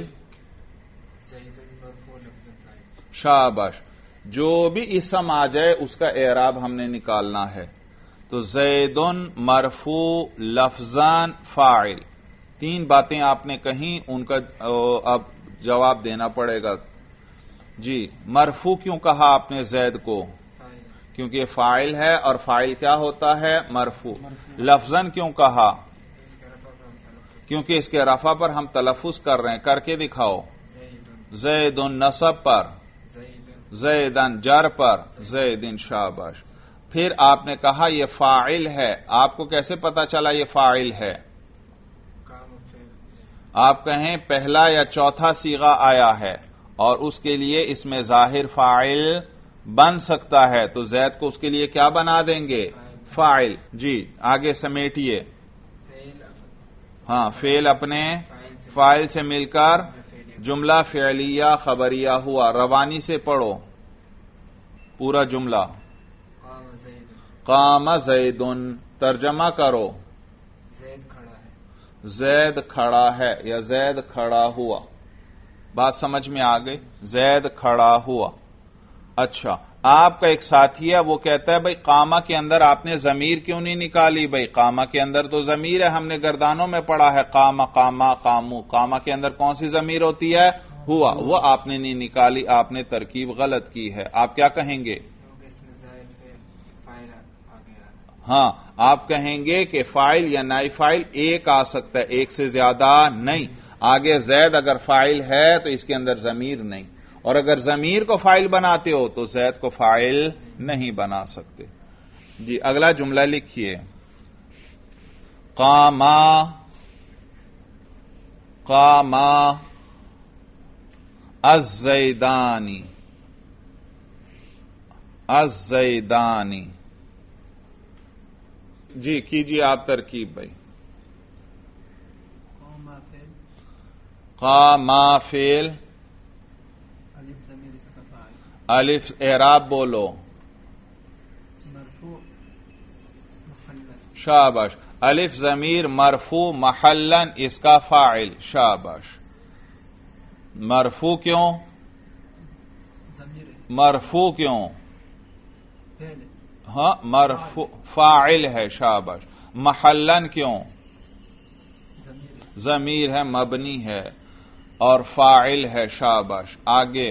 شاباش. جو بھی اسم آ جائے اس کا اعراب ہم نے نکالنا ہے. تو زیدن مرفوع لفظان فاعل، 3 باتیں آپ نے کہیں، ان کا اب جواب دینا پڑے گا. جی مرفوع کیوں کہا آپ نے زید کو؟ کیونکہ یہ فاعل ہے اور فاعل کیا ہوتا ہے؟ مرفوع. لفظاً کیوں کہا؟ کیونکہ اس کے رفع پر ہم تلفظ کر رہے ہیں. کر کے دکھاؤ. زیدن نصب پر، زیدن جر پر، زیدن. شاباش. پھر آپ نے کہا یہ فاعل ہے. آپ کو کیسے پتا چلا یہ فاعل ہے؟ آپ کہیں پہلا یا چوتھا صیغہ آیا ہے اور اس کے لیے اس میں ظاہر فاعل بن سکتا ہے، تو زید کو اس کے لیے کیا بنا دیں گے؟ فاعل. جی آگے سمیٹیے. ہاں فعل اپنے فاعل سے مل کر جملہ فعلیہ خبریہ ہوا. روانی سے پڑھو پورا جملہ. قام زیدن، ترجمہ کرو. زید کھڑا ہے یا زید کھڑا ہوا. بات سمجھ میں آ گئی؟ زید کھڑا ہوا. اچھا آپ کا ایک ساتھی ہے وہ کہتا ہے بھائی قامہ کے اندر آپ نے ضمیر کیوں نہیں نکالی؟ بھائی قامہ کے اندر تو ضمیر ہے، ہم نے گردانوں میں پڑھا ہے قامہ قامہ قامو. قامہ کے اندر کون سی ضمیر ہوتی ہے؟ ہوا. وہ آپ نے نہیں نکالی، آپ نے ترکیب غلط کی ہے. آپ کیا کہیں گے؟ ہاں آپ کہیں گے کہ فاعل یا نائب فاعل ایک آ سکتا ہے، ایک سے زیادہ نہیں. آگے زید اگر فاعل ہے تو اس کے اندر ضمیر نہیں، اور اگر ضمیر کو فاعل بناتے ہو تو زید کو فاعل نہیں بنا سکتے. جی اگلا جملہ لکھیے. قاما، قاما الزیدانی، الزیدانی. جی کیجیے آپ ترکیب بھائی. قاما فعل، الف اعراب بولو. شاباش. الف ضمیر مرفوع محلن اس کا فاعل. شاباش. مرفوع کیوں؟ مرفوع کیوں؟ ہاں مرفوع فاعل ہے. شاباش. محلن کیوں؟ ضمیر ہے، مبنی ہے اور فاعل ہے. شاباش. آگے.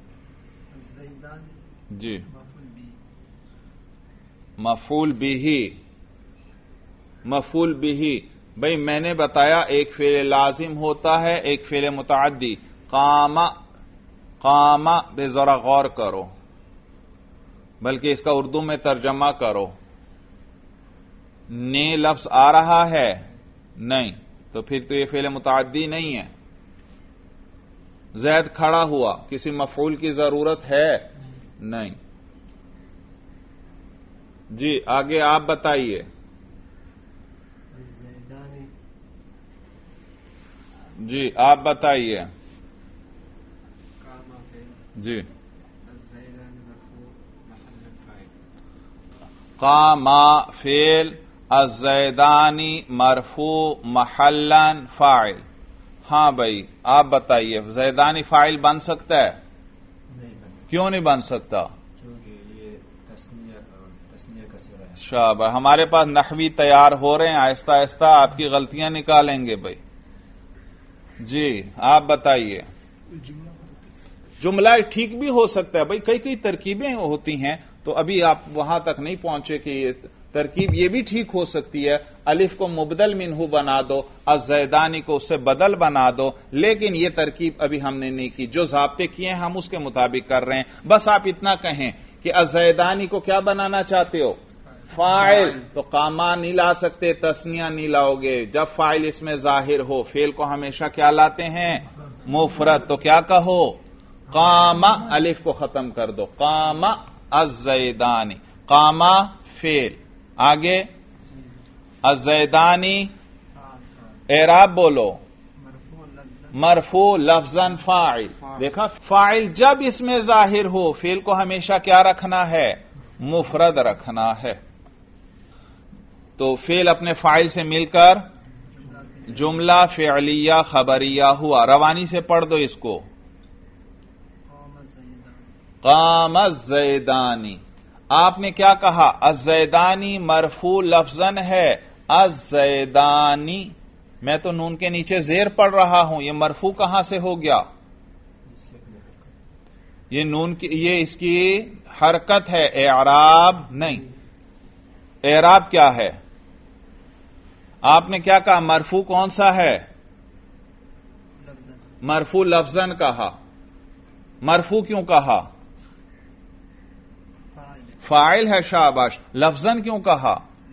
جی مفعول بہ، مفعول بہ. بھئی میں نے بتایا ایک فعل لازم ہوتا ہے ایک فعل متعدی. قام، قام بے ذرا غور کرو بلکہ اس کا اردو میں ترجمہ کرو. نے لفظ آ رہا ہے؟ نہیں، تو پھر تو یہ فعل متعدی نہیں ہے. زید کھڑا ہوا، کسی مفعول کی ضرورت ہے؟ نہیں. جی آگے آپ بتائیے. جی آپ بتائیے. جی قام فعل، الزیدانی مرفوع محلا فاعل. ہاں بھائی آپ بتائیے زیدانی فاعل بن سکتا ہے؟ نہیں بن سکتا. کیوں نہیں بن سکتا؟ کیونکہ یہ تسنیہ کا صیغہ ہے. شاباش، ہمارے پاس نحوی تیار ہو رہے ہیں، آہستہ آہستہ آپ کی غلطیاں نکالیں گے بھائی. جی آپ بتائیے. جملہ ٹھیک بھی ہو سکتا ہے بھائی، کئی ترکیبیں ہوتی ہیں، تو ابھی آپ وہاں تک نہیں پہنچے کہ یہ ترکیب یہ بھی ٹھیک ہو سکتی ہے. الف کو مبدل منہ بنا دو، الزیدانی کو اس سے بدل بنا دو، لیکن یہ ترکیب ابھی ہم نے نہیں کی. جو ضابطے کیے ہیں ہم اس کے مطابق کر رہے ہیں. بس آپ اتنا کہیں کہ الزیدانی کو کیا بنانا چاہتے ہو؟ فاعل. تو قاما نہیں لا سکتے، تسنیہ نہیں لاؤ گے. جب فاعل اس میں ظاہر ہو، فعل کو ہمیشہ کیا لاتے ہیں؟ مفرد. تو کیا کہو؟ قاما. الف کو ختم کر دو، قاما الزیدانی. قاما فعل. آگے الزیدانی اعراب بولو. مرفوع لفظاً فاعل. دیکھا، فاعل جب اس میں ظاہر ہو، فعل کو ہمیشہ کیا رکھنا ہے؟ مفرد رکھنا ہے. تو فعل اپنے فاعل سے مل کر جملہ فعلیہ خبریہ ہوا. روانی سے پڑھ دو اس کو. قام الزیدانی. آپ نے کیا کہا؟ الزیدانی مرفوع لفظاً ہے. الزیدانی، میں تو نون کے نیچے زیر پڑھ رہا ہوں، یہ مرفوع کہاں سے ہو گیا؟ یہ نون کی، یہ اس کی حرکت ہے، اعراب نہیں. اعراب کیا ہے؟ آپ نے کیا کہا؟ مرفوع کون سا ہے؟ مرفوع لفظاً کہا. مرفوع کیوں کہا؟ فاعل ہے. شاباش. لفظاً کیوں کہا؟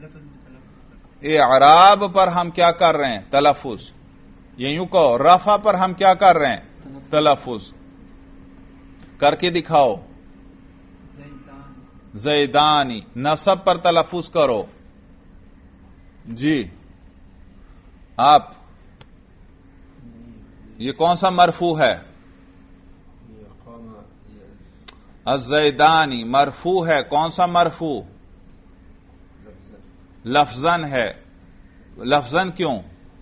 اعراب پر ہم کیا کر رہے ہیں؟ تلفظ. یہ یوں کہو، رفع پر ہم کیا کر رہے ہیں؟ تلفظ. کر کے دکھاؤ. زیدانی. نصب پر تلفظ کرو. جی آپ، یہ کون سا مرفوع ہے؟ الزیدانی مرفوع ہے. کون سا مرفوع؟ لفظاً ہے. لفظاً کیوں؟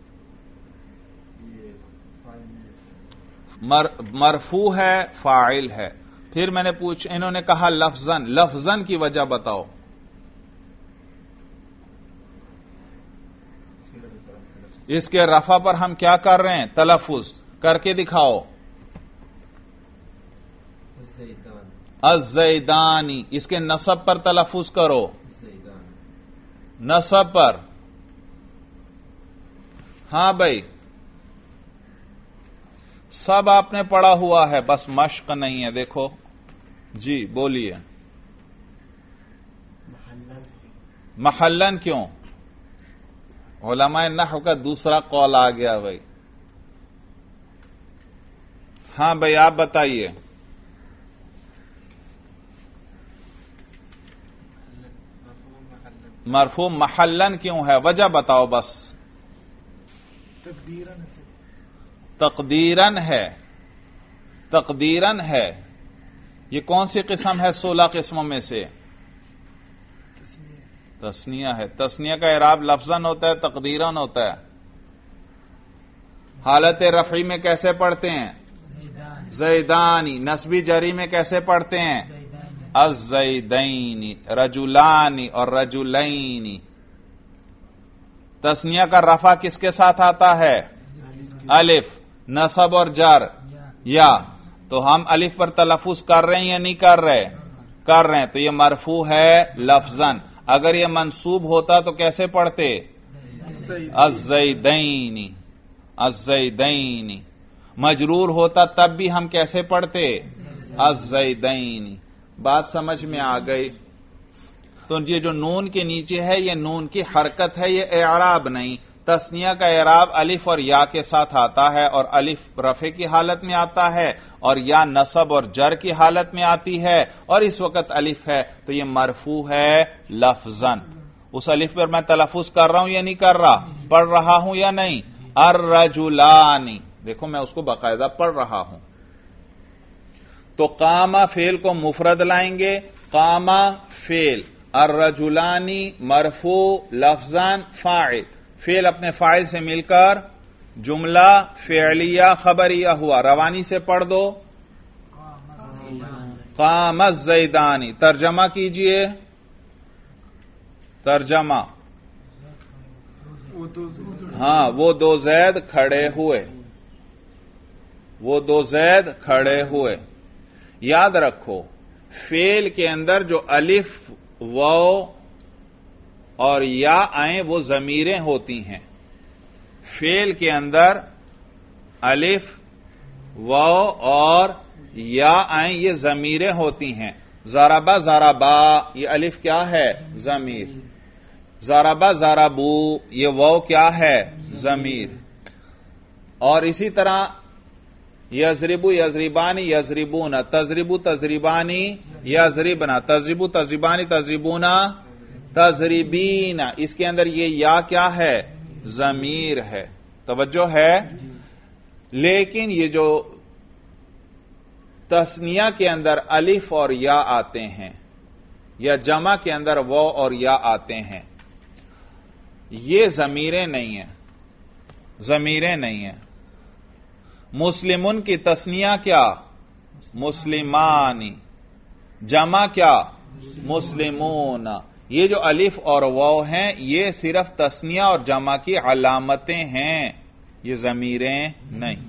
مرفوع ہے، فاعل ہے. پھر میں نے انہوں نے کہا لفظاً. لفظاً کی وجہ بتاؤ. اس کے رفع پر ہم کیا کر رہے ہیں؟ تلفظ. کر کے دکھاؤ. الزیدانی. اس کے نصب پر تلفظ کرو. نصب پر. ہاں بھائی، سب آپ نے پڑھا ہوا ہے، بس مشق نہیں ہے. دیکھو جی بولیے. محلن کیوں؟ علماء نحو کا دوسرا قول آ گیا بھائی. ہاں بھائی آپ بتائیے. مرفوع محلن کیوں ہے؟ وجہ بتاؤ بس. تقدیرن ہے. تقدیرن ہے. یہ کون سی قسم ہے 16 قسموں میں سے؟ تسنیہ ہے. تسنیہ کا اعراب لفظاً ہوتا ہے، تقدیرن ہوتا ہے. حالت رفعی میں کیسے پڑھتے ہیں؟ زیدانی. نسبی جری میں کیسے پڑھتے ہیں؟ الزیدینی. رجلانی اور رجلینی. تسنیہ کا رفع کس کے ساتھ آتا ہے؟ الف. نصب اور جر یا. تو ہم الف پر تلفظ کر رہے ہیں یا نہیں کر رہے؟ کر رہے ہیں. تو یہ مرفوع ہے لفظاً. اگر یہ منصوب ہوتا تو کیسے پڑھتے؟ الزیدینی. الزیدینی. مجرور ہوتا تب بھی ہم کیسے پڑھتے؟ الزیدینی. بات سمجھ میں آ گئی؟ تو یہ جو نون کے نیچے ہے یہ نون کی حرکت ہے، یہ اعراب نہیں. تسنیہ کا اعراب الف اور یا کے ساتھ آتا ہے، اور الف رفع کی حالت میں آتا ہے اور یا نصب اور جر کی حالت میں آتی ہے، اور اس وقت الف ہے تو یہ مرفوع ہے لفظاً. اس الف پر میں تلفظ کر رہا ہوں یا نہیں کر رہا؟ پڑھ رہا ہوں یا نہیں؟ الرجلانی. دیکھو میں اس کو باقاعدہ پڑھ رہا ہوں. تو قاما فعل کو مفرد لائیں گے. قاما فعل. الرجلانی مرفوع لفظاً فاعل. فعل اپنے فاعل سے مل کر جملہ فعلیہ خبریہ ہوا، روانی سے پڑھ دو، قام الزیدانی، ترجمہ کیجئے، ترجمہ، ہاں وہ دو زید کھڑے ہوئے، وہ دو زید کھڑے ہوئے۔ یاد رکھو فعل کے اندر جو الف واو اور یا آئیں وہ ضمیریں ہوتی ہیں، فعل کے اندر الف واو اور یا آئیں یہ ضمیریں ہوتی ہیں۔ ضربا ضربا یہ الف کیا ہے؟ ضمیر۔ ضربا ضربو یہ واو کیا ہے؟ ضمیر۔ اور اسی طرح یضربو یضربانی یضربون، تضربو تضربانی یضربنا، تضربو تضربانی تضربونا تضربین، اس کے اندر یہ یا کیا ہے؟ ضمیر ہے، توجہ ہے۔ لیکن یہ جو تثنیہ کے اندر الف اور یا آتے ہیں یا جمع کے اندر واو اور یا آتے ہیں، یہ ضمیریں نہیں ہیں، ضمیریں نہیں ہیں۔ مسلمن کی تثنیہ کیا؟ مسلمانی، جمع کیا؟ مسلمون۔ یہ جو الف اور واو ہیں یہ صرف تثنیہ اور جمع کی علامتیں ہیں، یہ ضمیریں نہیں۔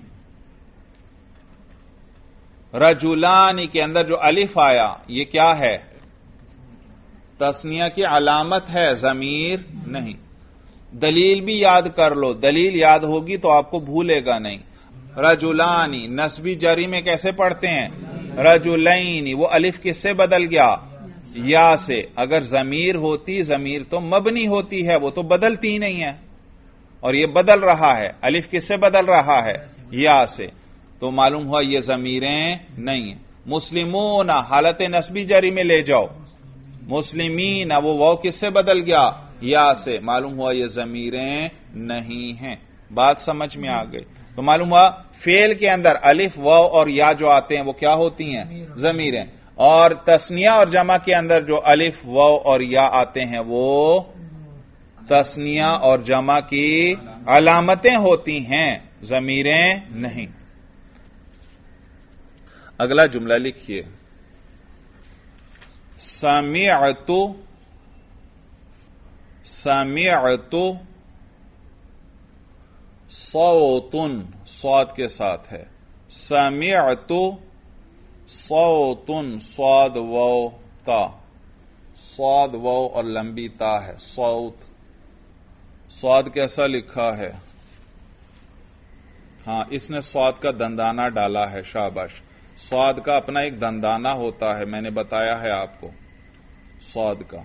رجلانی کے اندر جو الف آیا یہ کیا ہے؟ تثنیہ کی علامت ہے، ضمیر نہیں۔ دلیل بھی یاد کر لو، دلیل یاد ہوگی تو آپ کو بھولے گا نہیں۔ رجلانی نسبی جری میں کیسے پڑھتے ہیں؟ رجلین، وہ الف کس سے بدل گیا؟ یا سے۔ اگر ضمیر ہوتی، ضمیر تو مبنی ہوتی ہے، وہ تو بدلتی نہیں ہے، اور یہ بدل رہا ہے، الف کس سے بدل رہا ہے؟ یا سے، تو معلوم ہوا یہ ضمیریں نہیں ہیں۔ مسلمون حالت نسبی جری میں لے جاؤ، مسلمین وہ واو کس سے بدل گیا؟ یا سے، معلوم ہوا یہ ضمیریں نہیں ہیں۔ بات سمجھ میں آ گئی؟ تو معلوم ہوا فعل کے اندر الف واو اور یا جو آتے ہیں وہ کیا ہوتی ہیں؟ ضمیریں۔ اور تثنیہ اور جمع کے اندر جو الف واو اور یا آتے ہیں وہ تثنیہ اور جمع کی علامتیں ہوتی ہیں، ضمیریں نہیں۔ اگلا جملہ لکھیے، سمعت، سمعت صوت، صاد کے ساتھ ہے، سمعت صوت، صاد واو تا، صاد واو اور لمبی تا ہے، صوت۔ صاد کیسا لکھا ہے؟ ہاں اس نے صاد کا دندانہ ڈالا ہے، شاباش۔ صاد کا اپنا ایک دندانہ ہوتا ہے، میں نے بتایا ہے آپ کو صاد کا۔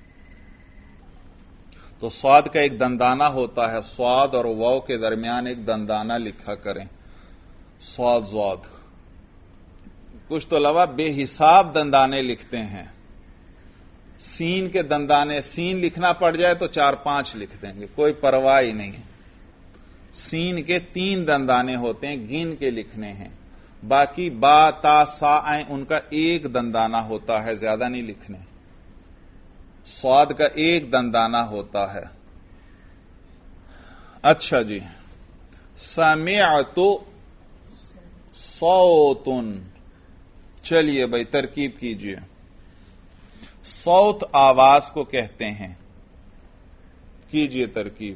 تو صاد کا ایک دندانہ ہوتا ہے، صاد اور واو کے درمیان ایک دندانہ لکھا کریں، صاد زاد۔ کچھ تو علاوہ بے حساب دندانے لکھتے ہیں، سین کے دندانے، سین لکھنا پڑ جائے تو 4-5 لکھ دیں گے، کوئی پرواہ ہی نہیں ہے۔ سین کے 3 دندانے ہوتے ہیں، گن کے لکھنے ہیں، باقی با تا سا آئیں ان کا ایک دندانہ ہوتا ہے، زیادہ نہیں لکھنے۔ صاد کا ایک دندانہ ہوتا ہے۔ اچھا جی، سمعت صوت، چلیے بھائی ترکیب کیجئے۔ صوت آواز کو کہتے ہیں، کیجئے ترکیب۔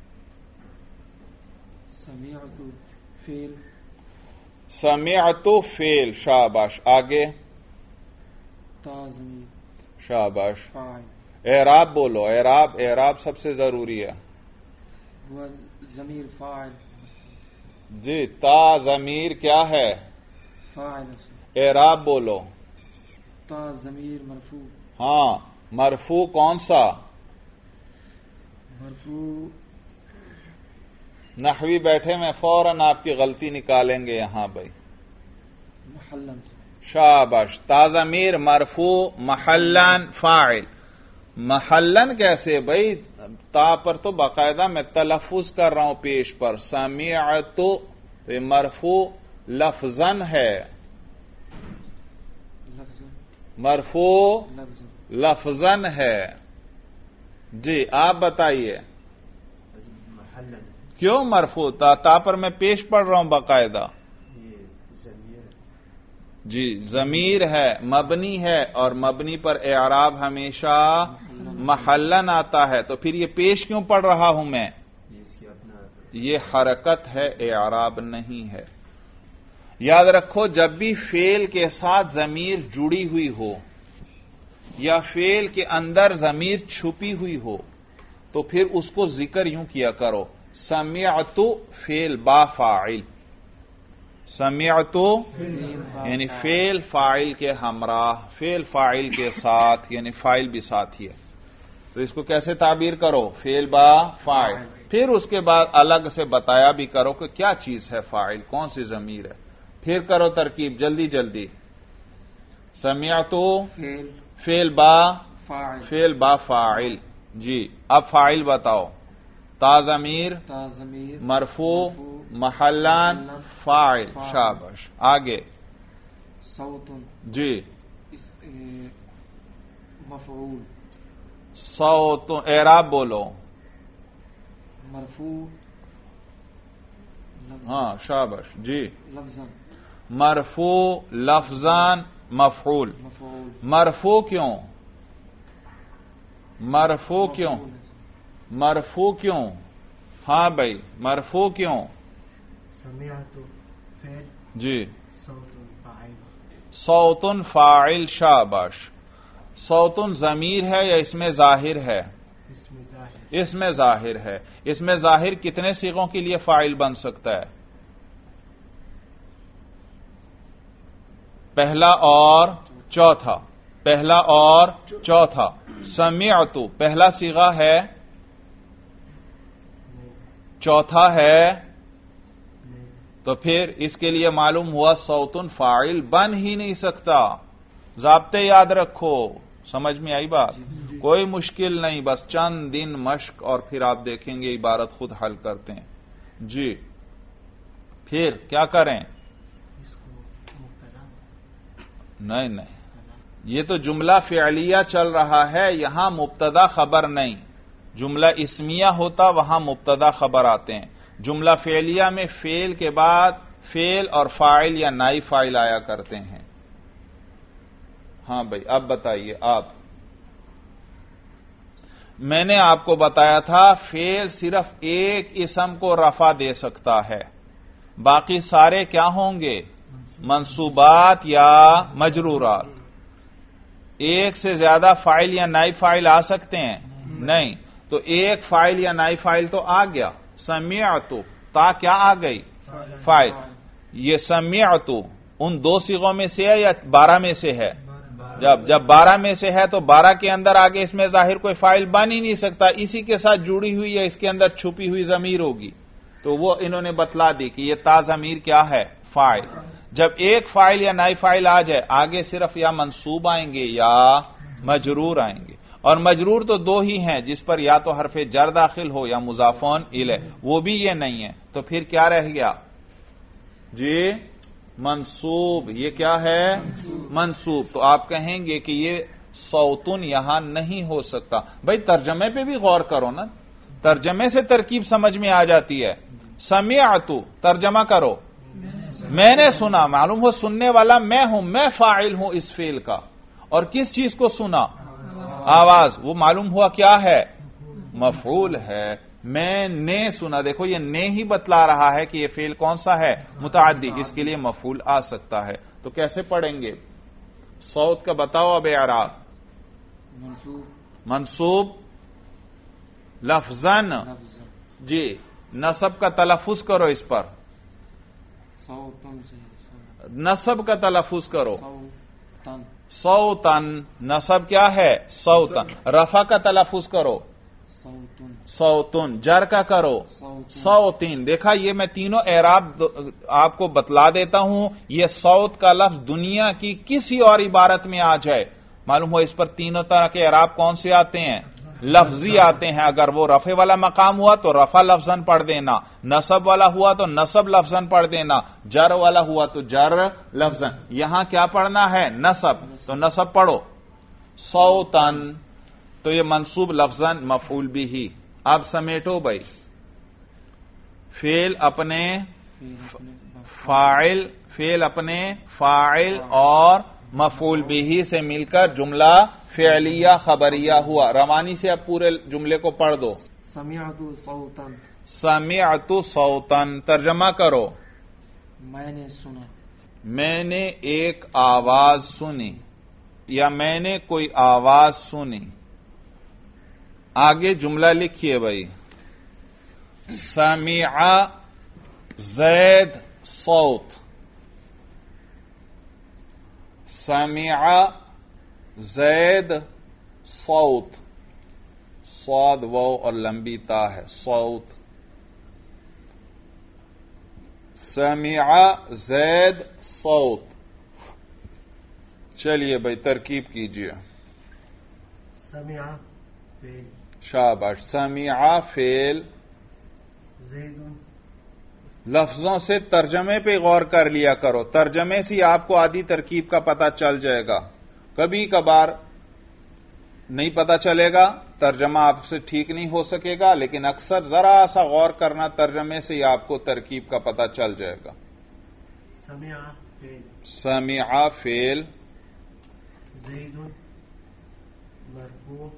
سمعت فعل، سمعت فعل، شاباش۔ آگے تا ضمیر، شاباش۔ فاعل، اعراب بولو، اعراب، اعراب سب سے ضروری ہے وہ ضمیر فاعل، جی۔ تا ضمیر کیا ہے؟ فاعل، اعراب بولو۔ تا ضمیر مرفوع، ہاں، مرفوع کون سا؟ مرفوع نحوی بیٹھے میں فوراً آپ کی غلطی نکالیں گے یہاں بھائی، محلن، شاباش۔ تا ضمیر مرفوع محلن فاعل، محلن کیسے بھائی؟ تا پر تو باقاعدہ میں تلفظ کر رہا ہوں پیش پر، سمعت تو یہ مرفوع لفظن ہے، لفظ، مرفوع لفظ، لفظن ہے۔ جی آپ بتائیے، کیوں مرفوع؟ تا پر میں پیش پڑھ رہا ہوں باقاعدہ. یہ ضمیر جی ضمیر ہے، مبنی ہے، اور مبنی پر اعراب ہمیشہ محلن آتا ہے، تو پھر یہ پیش کیوں پڑھ رہا ہوں میں؟ یہ اس کی اپنا یہ حرکت ہے، اعراب نہیں ہے. یاد رکھو جب بھی فعل کے ساتھ ضمیر جڑی ہوئی ہو یا فعل کے اندر ضمیر چھپی ہوئی ہو تو پھر اس کو ذکر یوں کیا کرو، سمعت فعل با فاعل. سمعت یعنی فعل فاعل کے ہمراہ، فعل فاعل کے ساتھ، یعنی فاعل بھی ساتھ ہی ہے. تو اس کو کیسے تعبیر کرو؟ فعل با فاعل. پھر اس کے بعد الگ سے بتایا بھی کرو کہ کیا چیز ہے فاعل، کون سی ضمیر ہے. پھر کرو ترکیب جلدی جلدی. سمعت فعل با فاعل. جی اب فاعل بتاؤ. تا ضمیر مرفوع محلان فاعل. شاباش. آگے صوت جی مفعول صوت اعراب بولو. مرفوع ہاں شاباش. جی لفظا مرفوع لفظان مفعول. مفعول مرفوع کیوں؟ مرفوع کیوں؟ مرفوع کیوں؟ ہاں بھائی مرفوع کیوں؟ سمعت فعل جی صوت فاعل. صوت فاعل. شاباش. صوت ضمیر ہے یا اس میں ظاہر ہے؟ اسم ظاہر. اس میں ظاہر ہے. اس میں ظاہر کتنے صیغوں کے لیے فاعل بن سکتا ہے؟ پہلا اور چوتھا. پہلا اور چوتھا. سمعت پہلا صیغہ ہے، چوتھا ہے، تو پھر اس کے لیے معلوم ہوا صوت فاعل بن ہی نہیں سکتا. ضابطے یاد رکھو. سمجھ میں آئی بات؟ کوئی مشکل نہیں، بس چند دن مشق اور پھر آپ دیکھیں گے عبارت خود حل کرتے ہیں. جی پھر کیا کریں؟ اس کو مبتدا نہیں یہ تو جملہ فعلیہ چل رہا ہے، یہاں مبتدا خبر نہیں. جملہ اسمیہ ہوتا وہاں مبتدا خبر آتے ہیں. جملہ فعلیہ میں فعل کے بعد فعل اور فاعل یا نائب فاعل آیا کرتے ہیں. ہاں بھائی اب بتائیے آپ. میں نے آپ کو بتایا تھا فعل صرف ایک اسم کو رفع دے سکتا ہے، باقی سارے کیا ہوں گے؟ منصوبات یا مجرورات. ایک سے زیادہ فاعل یا نائب فاعل آ سکتے ہیں؟ نہیں. تو ایک فاعل یا نائب فاعل تو آ گیا. سمعت تا کیا آ گئی؟ فاعل. یہ سمعت ان دو صیغوں میں سے ہے یا 12 میں سے ہے؟ جب 12 میں سے ہے تو 12 کے اندر آگے اس میں ظاہر کوئی فاعل بن ہی نہیں سکتا. اسی کے ساتھ جڑی ہوئی یا اس کے اندر چھپی ہوئی ضمیر ہوگی. تو وہ انہوں نے بتلا دی کہ یہ تا ضمیر کیا ہے؟ فاعل. جب ایک فاعل یا نائب فاعل آ جائے آگے صرف یا منصوب آئیں گے یا مجرور آئیں گے. اور مجرور تو دو ہی ہیں، جس پر یا تو حرف جر داخل ہو یا مضافون الیہ. وہ بھی یہ نہیں ہے. تو پھر کیا رہ گیا؟ جی منصوب. یہ کیا ہے؟ منصوب. تو آپ کہیں گے کہ یہ صوتن یہاں نہیں ہو سکتا. بھائی ترجمے پہ بھی غور کرو نا، ترجمے سے ترکیب سمجھ میں آ جاتی ہے. سمعت ترجمہ کرو. میں نے سنا، معلوم ہو سننے والا میں ہوں، میں فاعل ہوں اس فعل کا. اور کس چیز کو سنا؟ آواز. وہ معلوم ہوا کیا ہے؟ مفعول ہے. میں نے سنا. دیکھو یہ نے ہی بتلا رہا ہے کہ یہ فعل کون سا ہے؟ متعدی. اس کے لیے مفعول آ سکتا ہے. تو کیسے پڑھیں گے؟ صوت کا بتاؤ اب اعراب. منصوب لفظاً. جی نصب کا تلفظ کرو اس پر. نصب کا تلفظ کرو. صوتن. نصب کیا ہے؟ صوتن. رفع کا تلفظ کرو. صوتن. جر کا کرو. صوتین. دیکھا یہ میں تینوں اعراب آپ کو بتلا دیتا ہوں. یہ صوت کا لفظ دنیا کی کسی اور عبارت میں آ جائے معلوم ہو اس پر تینوں طرح کے اعراب کون سے آتے ہیں؟ لفظی آتے ہیں. اگر وہ رفع والا مقام ہوا تو رفع لفظاً پڑھ دینا، نصب والا ہوا تو نصب لفظاً پڑھ دینا، جر والا ہوا تو جر لفظاً. یہاں کیا پڑھنا ہے؟ نصب. تو نصب پڑھو. صوتن. تو یہ منصوب لفظاً مفعول بھی ہی. اب سمیٹو بھائی. فعل اپنے فاعل اور مفعول بہ سے مل کر جملہ فعلیہ خبریہ ہوا. روانی سے اب پورے جملے کو پڑھ دو. سمعت صوتا سمعت صوتا ترجمہ کرو. میں نے سنا. میں نے ایک آواز سنی یا میں نے کوئی آواز سنی. آگے جملہ لکھیے بھائی. سمع زید صوت. سمع زید صوت. صاد واو اور لمبی تا ہے. صوت. سمع زید صوت. چلیے بھائی ترکیب کیجیے. سمع فعل شاباش. سمع فعل. زید لفظوں سے ترجمے پہ غور کر لیا کرو. ترجمے سے آپ کو آدھی ترکیب کا پتہ چل جائے گا. کبھی کبھار نہیں پتہ چلے گا، ترجمہ آپ سے ٹھیک نہیں ہو سکے گا، لیکن اکثر ذرا سا غور کرنا ترجمے سے ہی آپ کو ترکیب کا پتہ چل جائے گا. سمع فعل سمع فعل. زید مرفوع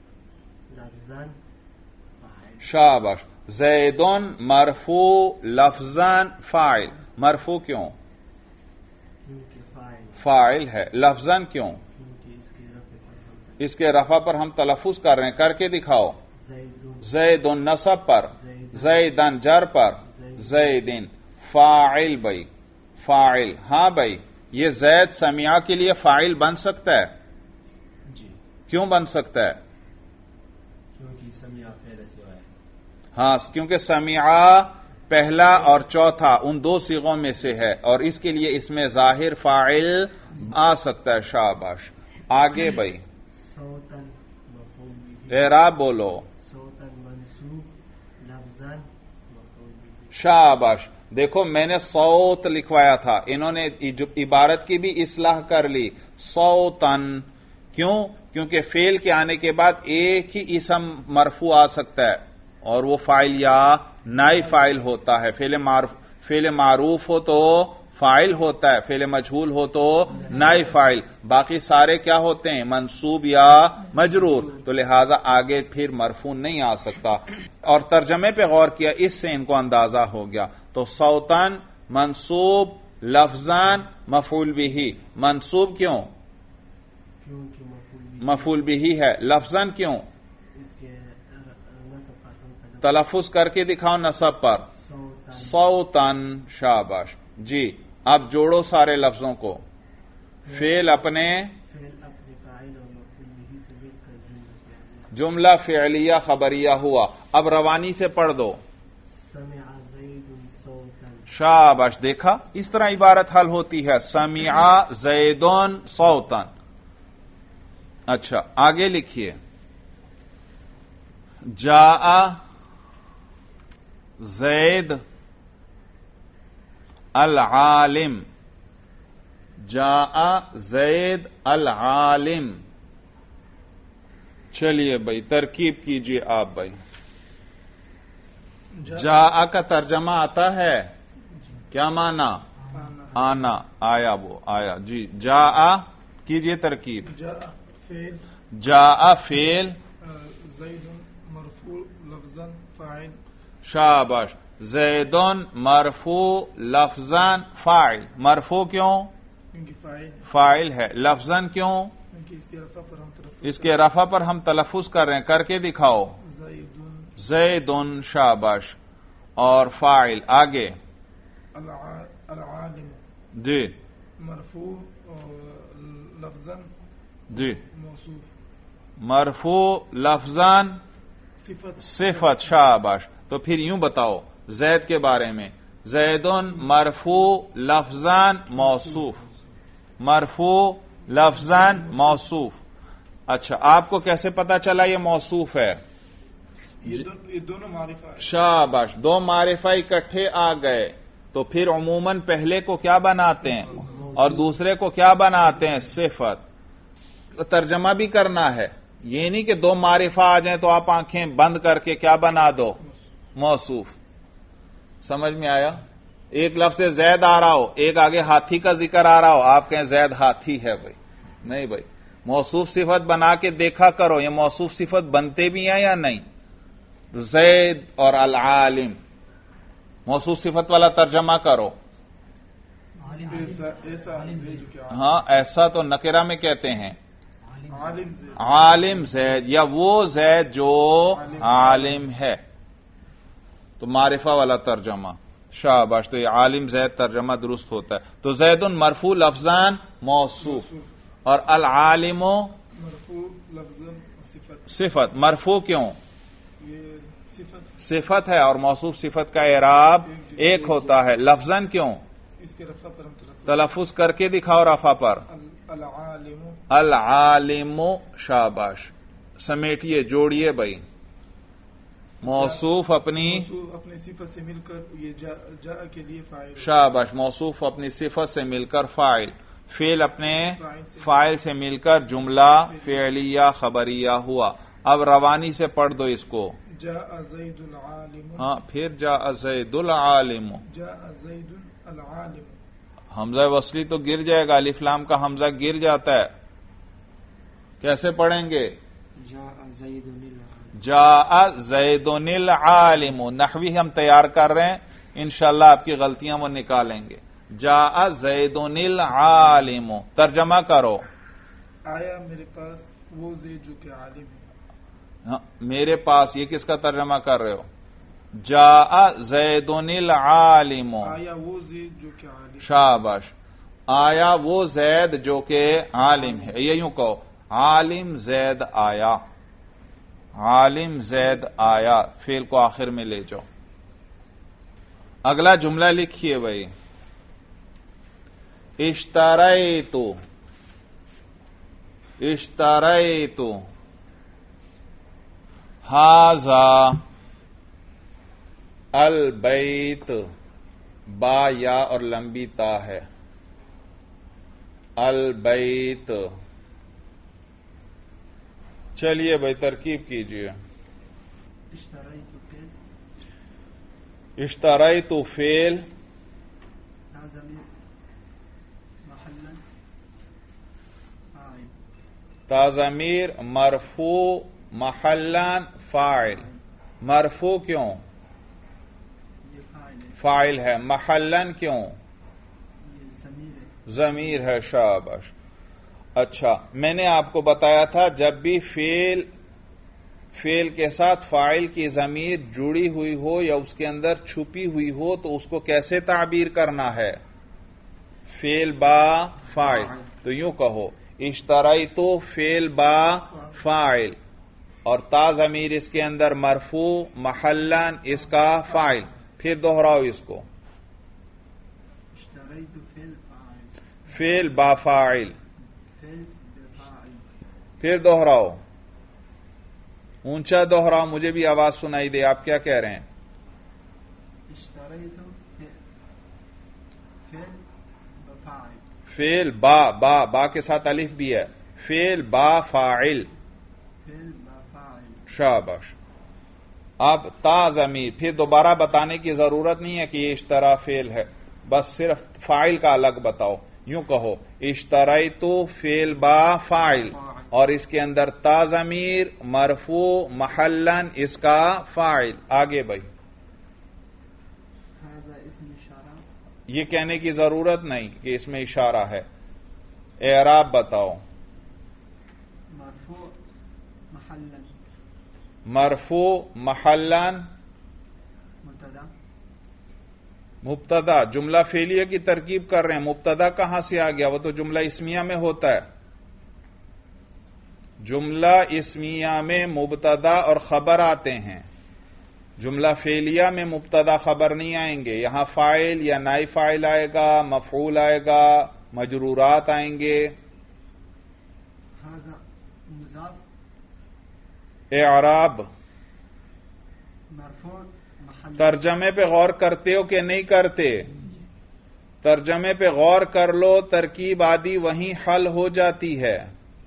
لفظاً فاعل. شاباش. زیدن مرفوع لفظاً فاعل. مرفوع کیوں؟ کیونکہ فاعل فاعل ہے. لفظاً کیوں؟ کیونکہ اس کے رفع پر ہم تلفظ کر رہے ہیں. کر کے دکھاؤ. زیدن نصب پر، زیدن جر پر، زیدن فاعل. بھائی فاعل. ہاں بھائی یہ زید سمع کے لیے فاعل بن سکتا ہے. جی کیوں بن سکتا ہے؟ کیونکہ سمع فعل سے ہے. ہاں کیونکہ سمع پہلا اور چوتھا ان دو صیغوں میں سے ہے اور اس کے لیے اس میں ظاہر فاعل آ سکتا ہے. شاباش. آگے بھائی صوتاً مفعول به. اعراب بولو. صوتاً منصوب لفظاً مفعول به. شاباش. دیکھو میں نے صوت لکھوایا تھا، انہوں نے عبارت کی بھی اصلاح کر لی. صوتاً. کیوں؟ کیونکہ فعل کے آنے کے بعد ایک ہی اسم مرفوع آ سکتا ہے اور وہ فاعل یا نائب فاعل ہوتا ہے. فعل معروف ہو تو فاعل ہوتا ہے، فعل مجہول ہو تو نائب فاعل. باقی سارے کیا ہوتے ہیں؟ منصوب یا مجرور. تو لہذا آگے پھر مرفوع نہیں آ سکتا. اور ترجمے پہ غور کیا، اس سے ان کو اندازہ ہو گیا. تو صوتاً منصوب لفظاً مفعول به. منصوب کیوں؟ کیونکہ مفعول به ہے. لفظاً کیوں؟ اس کے نصب پر ہم تلفظ کر کے دکھاؤ نصب پر. صوتاً. شاباش. جی اب جوڑو سارے لفظوں کو. فعل اپنے فاعل اور مفعول به سے مل کر جملہ فعلیہ خبریہ ہوا. اب روانی سے پڑھ دو. سمع زید صوتاً. شاباش. دیکھا اس طرح عبارت حل ہوتی ہے. سمع زیدن صوتاً. اچھا آگے لکھیے. جاء زید العالم. جاء زید العالم. چلیے بھائی ترکیب کیجیے آپ بھائی. جاء کا ترجمہ آتا ہے کیا معنی؟ آنا. آیا وہ آیا. جی جاء کیجیے ترکیب. جاء فعل. زید مرفوع لفظاً فاعل. شاباش. زیدن مرفوع لفظاً فاعل. مرفوع کیوں؟ کیونکہ فاعل فاعل ہے. لفظاً کیوں؟ کیونکہ اس کے رفع پر ہم اس کے رفع پر ہم تلفظ کر رہے ہیں. کر کے دکھاؤ. زیدن. شاباش. اور فاعل. آگے العالم جی مرفوع لفظاً جی موصوف. مرفوع لفظاً صفت. شاباش. تو پھر یوں بتاؤ زید کے بارے میں. زیدن مرفوع لفظاً موصوف. مرفوع لفظاً موصوف. اچھا آپ کو کیسے پتا چلا یہ موصوف ہے؟ یہ دونوں معرفہ ہے. شاباش. دو معرفہ اکٹھے آ گئے تو پھر عموماً پہلے کو کیا بناتے ہیں اور دوسرے کو کیا بناتے ہیں؟ صفت. ترجمہ بھی کرنا ہے. یہ نہیں کہ دو معرفہ آ جائیں تو آپ آنکھیں بند کر کے کیا بنا دو؟ موصوف. سمجھ میں آیا؟ ایک لفظ سے زید آ رہا ہو، ایک آگے ہاتھی کا ذکر آ رہا ہو، آپ کہیں زید ہاتھی ہے بھائی، نہیں بھائی، موصوف صفت بنا کے دیکھا کرو یہ موصوف صفت بنتے بھی ہیں یا نہیں. زید اور العالم موصوف صفت والا ترجمہ کرو. ایسا زید جو کہ ہاں ایسا تو نکرہ میں کہتے ہیں. عالم زید، عالم زید یا وہ زید جو عالم ہے، تو معرفہ والا ترجمہ. شاباش، تو یہ عالم زید ترجمہ درست ہوتا ہے. تو زید مرفوع لفظان موصوف اور العالم مرفوع لفظاً صفت. صفت. مرفوع کیوں؟ یہ صفت صفت ہے اور موصوف صفت کا اعراب ایک ہوتا ہے. لفظاً کیوں؟ اس کے رفع پر ہم تلفظ کر کے دکھاؤ رفع پر. العالم العالم. شاباش، سمیٹیے، جوڑیے بھائی. موصوف اپنی اپنی صفت سے مل کر یہ جا کے لیے فاعل. شاباش، موصوف اپنی صفت سے مل کر فاعل، فعل اپنے فاعل سے مل کر جملہ فعلیہ خبریہ ہوا. اب روانی سے پڑھ دو اس کو. جاء زید العالم. ہاں پھر جاء زید العالم. جاء زید العالم. حمزہ وصلی تو گر جائے گا، الف لام کا حمزہ گر جاتا ہے. کیسے پڑھیں گے؟ جاء زید العالم. جاء زید العالم. نحوی ہم تیار کر رہے ہیں، انشاءاللہ آپ کی غلطیاں وہ نکالیں گے. جاء زید العالم. ترجمہ کرو. آیا میرے پاس وہ زید جو کہ عالم ہے. ہاں، میرے پاس، یہ کس کا ترجمہ کر رہے ہو؟ جاء زید العالم. آیا وہ زید جو کہ عالم. شاباش. آیا وہ زید جو کہ عالم ہے. یہ یوں کہو، عالم زید آیا. عالم زید آیا. فعل کو آخر میں لے جاؤ. اگلا جملہ لکھیے بھائی. اشتریت. اشتریت ھذا البیت. با یا اور لمبی تا ہے. البیت. چلیے بھائی ترکیب کیجیے. اشتريت فعل اشتریت فعل ضمير محلا فاعل تا ضمیر مرفوع محلا فاعل. مرفوع کیوں؟ یہ فاعل ہے، فاعل ہے. محلا کیوں؟ یہ ضمیر ہے. ضمیر ہے. شاباش. اچھا، میں نے آپ کو بتایا تھا جب بھی فعل کے ساتھ فاعل کی ضمیر جڑی ہوئی ہو یا اس کے اندر چھپی ہوئی ہو تو اس کو کیسے تعبیر کرنا ہے؟ فعل با فاعل. تو یوں کہو اشتریت فعل با فاعل اور تا ضمیر اس کے اندر مرفوع محلن اس کا فاعل. پھر دوہراؤ اس کو. اشتريت فعل فاعل فعل با فاعل. فعل بفاعل. پھر دوہراؤ. اونچا دوہراؤ، مجھے بھی آواز سنائی دے. آپ کیا کہہ رہے ہیں؟ اشتريت فعل بفاعل. فعل با کے ساتھ الف بھی ہے. فعل با فاعل. فعل بفاعل. شاباش. اب تا ضمیر پھر دوبارہ بتانے کی ضرورت نہیں ہے کہ یہ اشترا فعل ہے، بس صرف فاعل کا الگ بتاؤ. یوں کہو اشتریت فعل با فاعل اور اس کے اندر تا ضمیر مرفوع محلن اس کا فاعل. آگے بھائی. هذا اسم اشارہ یہ کہنے کی ضرورت نہیں کہ اس میں اشارہ ہے. اعراب بتاؤ. مرفوع محلا مرفوع محلن مبتدا مبتدا. جملہ فعلیہ کی ترکیب کر رہے ہیں، مبتدا کہاں سے آ گیا؟ وہ تو جملہ اسمیہ میں ہوتا ہے. جملہ اسمیہ میں مبتدا اور خبر آتے ہیں. جملہ فعلیہ میں مبتدا خبر نہیں آئیں گے. یہاں فاعل یا نائب فاعل آئے گا، مفعول آئے گا، مجرورات آئیں گے. هذا مضاف اعراب. مرفوع محل ترجمے پہ غور کرتے ہو کہ نہیں کرتے؟ ترجمے پہ غور کر لو، ترکیب آدھی وہیں حل ہو جاتی ہے.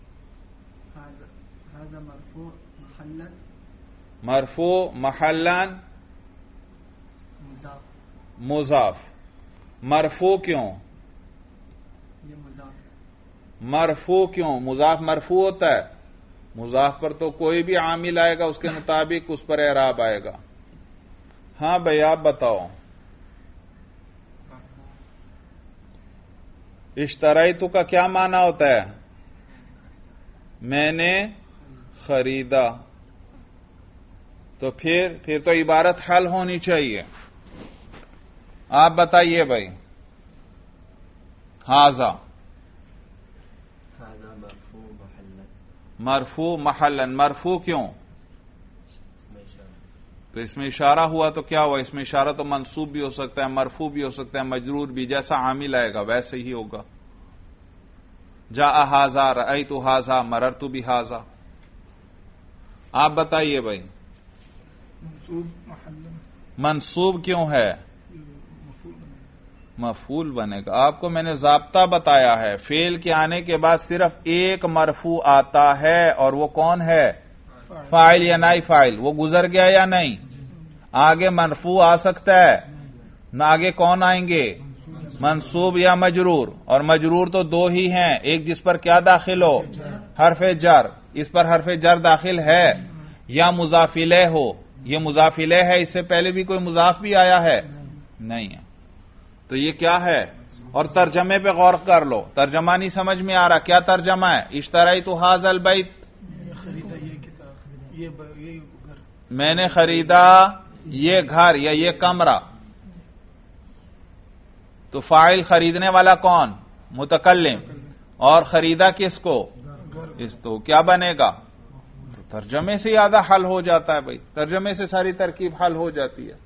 هذا مرفوع محلا مرفوع محلن مضاف मुजाफ। मरफू क्यों? ये मजाक मरफू क्यों? मुजाफ मरफू होता है। मुजाफ पर तो कोई भी आमिल आएगा उसके मुताबिक उस पर एराब आएगा। हां भाई आप बताओ। इश्तराइतु का क्या माना होता है? मैंने खरीदा। तो फिर तो इबारत हल होनी चाहिए। आप बताइए भाई। हाजा هذا مرفوع محلا मरफू महलन। मरफू क्यों? اسم إشارة तो इसमें इशारा हुआ तो क्या हुआ? इसमें इशारा तो मंसूब भी हो सकता है, मरफू भी हो सकता है, मजरूर भी। जैसा आमिल आएगा वैसे ही होगा। जा हाजा, रअयतु हाजा, मररतु भी हाजा। आप बताइए भाई। मंसूब महल्ला मंसूब क्यों है? मफूल बनेगा। मफूल बनेगा। आपको मैंने जाब्ता बताया है, फेल के आने के बाद सिर्फ एक मरफू आता है, और वो कौन है? फाइल या नाई फाइल। वो गुजर गया या नहीं? आगे मरफू आ सकता है ना? आगे कौन आएंगे? मंसूब या मजरूर। और मजरूर तो दो ही हैं, एक जिस पर क्या दाखिल हो? हरफे जर। इस पर हरफे जर दाखिल है या मुजाफिले हो? ये मुजाफिले है। इससे पहले भी कोई मुजाफ भी आया है? नहीं है। तो ये क्या है? और तर्जमे पे गौर कर लो। तर्जमा नहीं समझ में आ रहा, क्या तर्जमा है? इश्तराइतु हाज़ल बैत, खरीदा ये किताब, ये घर। मैंने खरीदा ये घर या ये कमरा। तो फाइल खरीदने वाला कौन? मुतकल्लिम। और खरीदा किसको? इस तो क्या बनेगा? तो तर्जमे से ज्यादा हल हो जाता है भाई। तर्जमे से सारी तरकीब हल हो जाती है।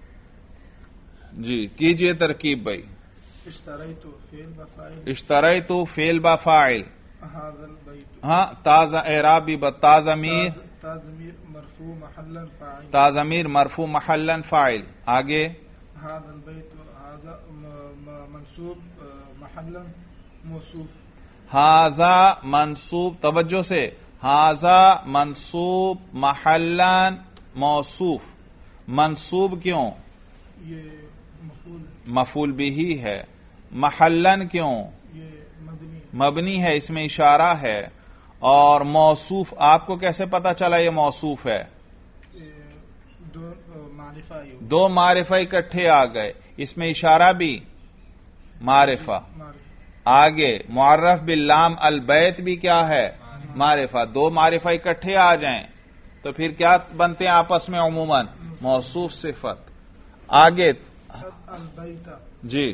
जी कीजिए तरकीब भाई। इश्तराइतु फेल बफाइल, इश्तराइतु फेल बा फाइल। हाज़ल बैतु, हाँ ताजा एराब भी बता ज़मीर, ताज़मीर मरफू महल्लन फाइल, ताज़मीर मरफू महल्लन फाइल। आगे हाज़ल बैतु हाज़ा मंसूब महल्लन मौसूफ, हाजा मंसूब, तवज्जो से, हाजा मंसूब महल्लन मौसूफ। मंसूब क्यों? ये मफूल, मफूल बिही है। महल्लन क्यों? ये मदनी, मबनी है, इसमें इशारा है। और मौसूफ आपको कैसे पता चला ये मौसूफ है? ये दो मारिफा, ये दो मारिफा इकट्ठे आ गए, इसमें इशारा भी मारिफा। मारिफा, आगे मुअर्रफ बिल्लाम अल बैत भी क्या है? मारिफा। दो मारिफा इकट्ठे आ जाएं तो फिर क्या बनते हैं आपस में? उमूमन मौसूफ सिफत। आगे अल बैता जी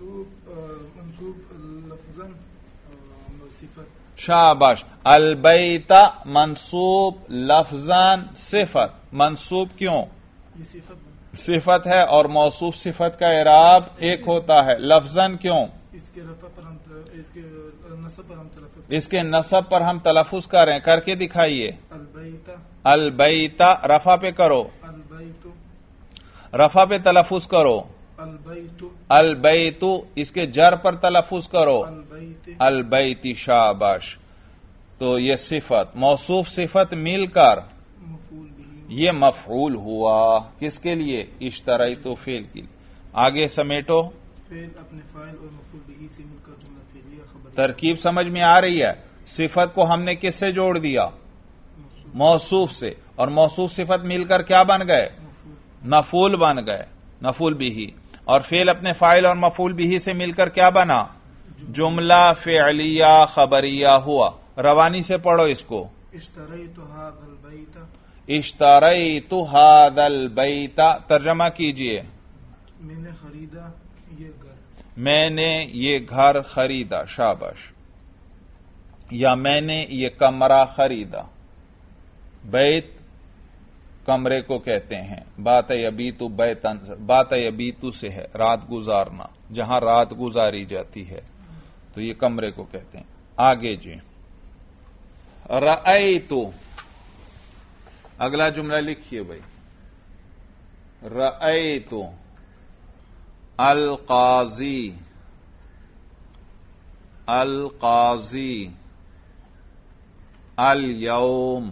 मंसूब लफ्जन सिफत, शाबाश। अल बैता मंसूब लफ्जन सिफत। मंसूब क्यों? ये सिफत बन, सिफत है और मौसूफ सिफत का इराब एक होता है। लफ्जन क्यों? इसके रफा पर हम इसके नसब पर हम तलफ़ुज़, इसके नसब पर हम तलफुज कर रहे हैं, करके दिखाइए। अल बैता, अल बैता रफा पे करो, अल बैतु, रफा पे तलफुज करो। अल बैतु, अल बैतु इसके जर पर तलफुज करो। अल बैते, अल बैती, शाबाश। तो ये सिफत मौसूफ सिफत मिलकर मफूल बिही, ये मफऊल हुआ। किसके लिए? इश्तराइतु फेल के लिए। आगे समेटो। फेल अपने फाइल और मफूल बिही से मिलकर जुमला फेलिया खबर, तरकीब समझ में आ रही है? सिफत को हमने किससे जोड़ दिया? मौसूफ से। और मौसूफ सिफत मिलकर क्या बन गए? मफूल बन गए, मफूल बिही। और फेल अपने फाइल और मफूल बिही से मिलकर क्या बना? जुमला फेलिया खबरिया हुआ। रवानी से पढ़ो इसको। इश्तरैतु हाज़ल बैता, इश्तरैतु हाज़ल बैता। तर्जमा कीजिए। मैंने खरीदा ये घर, मैंने ये घर खरीदा, शाबाश। या मैंने ये कमरा खरीदा। बैत कमरे को कहते हैं। बात यबीतु बैतन, बात यबीतु से है रात गुजारना, जहां रात गुजारी जाती है, तो ये कमरे को कहते हैं। आगे जी, रअयतु, अगला जुमला लिखिए भाई। रअयतु अल काजी, अल काजी अल यौम।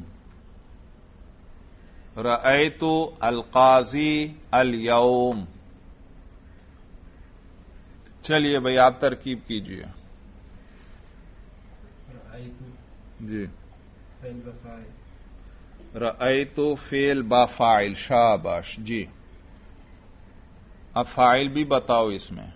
रअयतु अल काजी अल यौम। چلیے بھائی آپ ترکیب کیجئے. رأيت جی فعل بفاعل رأیت فعل با فاعل. شاباش. جی اب فاعل بھی بتاؤ اس میں.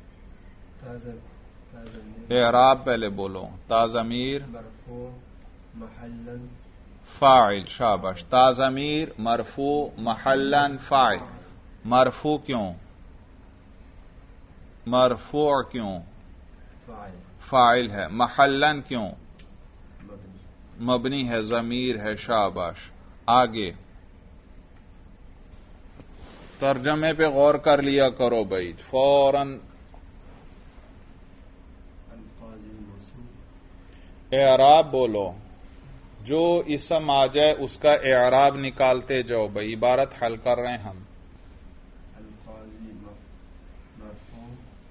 تازم اعراب پہلے بولو. تا ضمیر مرفوع محلا فاعل. شاباش. تا ضمیر مرفوع محلا فاعل. مرفوع کیوں؟ مرفوع کیوں؟ فاعل فاعل ہے. محلن کیوں؟ مبنی مبنی ہے، ضمیر ہے. شاباش. آگے ترجمے پہ غور کر لیا کرو بھائی فوراً. الفاظ الموصوف اعراب بولو. جو اسم آ جائے اس کا اعراب نکالتے جاؤ بھائی. عبارت حل کر رہے ہیں ہم. القاضی مرفوع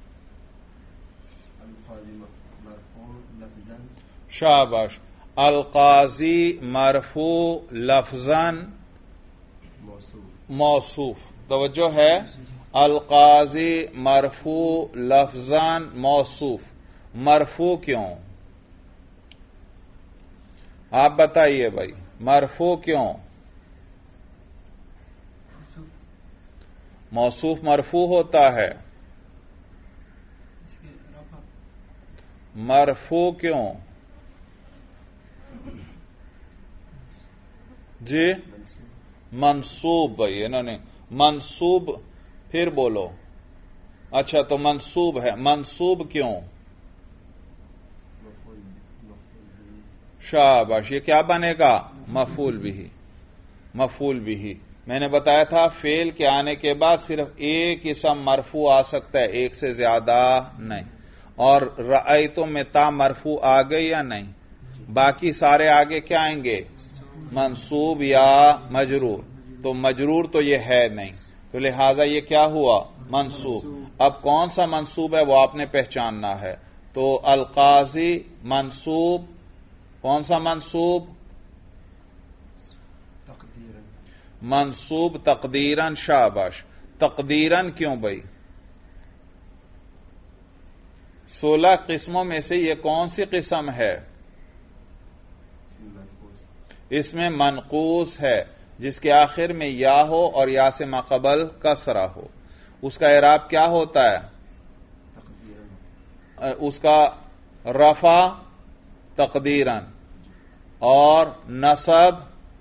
القاضی مرفوع لفظا شاباش. القاضی مرفوع لفظاً موصوف موصوف. توجہ ہے. القاضی مرفوع لفظاً موصوف. مرفوع کیوں؟ آپ بتائیے بھائی مرفوع کیوں؟ موصوف مرفوع ہوتا ہے. مرفوع کیوں؟ جی منصوب. بھائی انہوں نے منصوب. پھر بولو. اچھا تو منصوب ہے. منصوب کیوں؟ مفعول شاباش. یہ کیا بنے گا؟ مفعول بھی. مفعول بھی. میں نے بتایا تھا فعل کے آنے کے بعد صرف ایک اسم مرفوع آ سکتا ہے، ایک سے زیادہ نہیں. اور رأیتو میں تا مرفوع آ گئی یا نہیں؟ باقی سارے آگے کیا آئیں گے؟ منصوب یا مجرور. تو مجرور تو یہ ہے نہیں، تو لہذا یہ کیا ہوا؟ منصوب. اب کون سا منصوب ہے وہ آپ نے پہچاننا ہے. تو القاضی منصوب. کون سا منصوب؟ تقدیرا منصوب تقدیرن. شاباش. تقدیرن کیوں بھائی؟ 16 قسموں میں سے یہ کون سی قسم ہے؟ اس میں منقوص ہے جس کے آخر میں یا ہو اور یا سے ماقبل کسرہ ہو. اس کا اعراب کیا ہوتا ہے؟ تقدیرا اس کا رفع تقدیرن اور نصب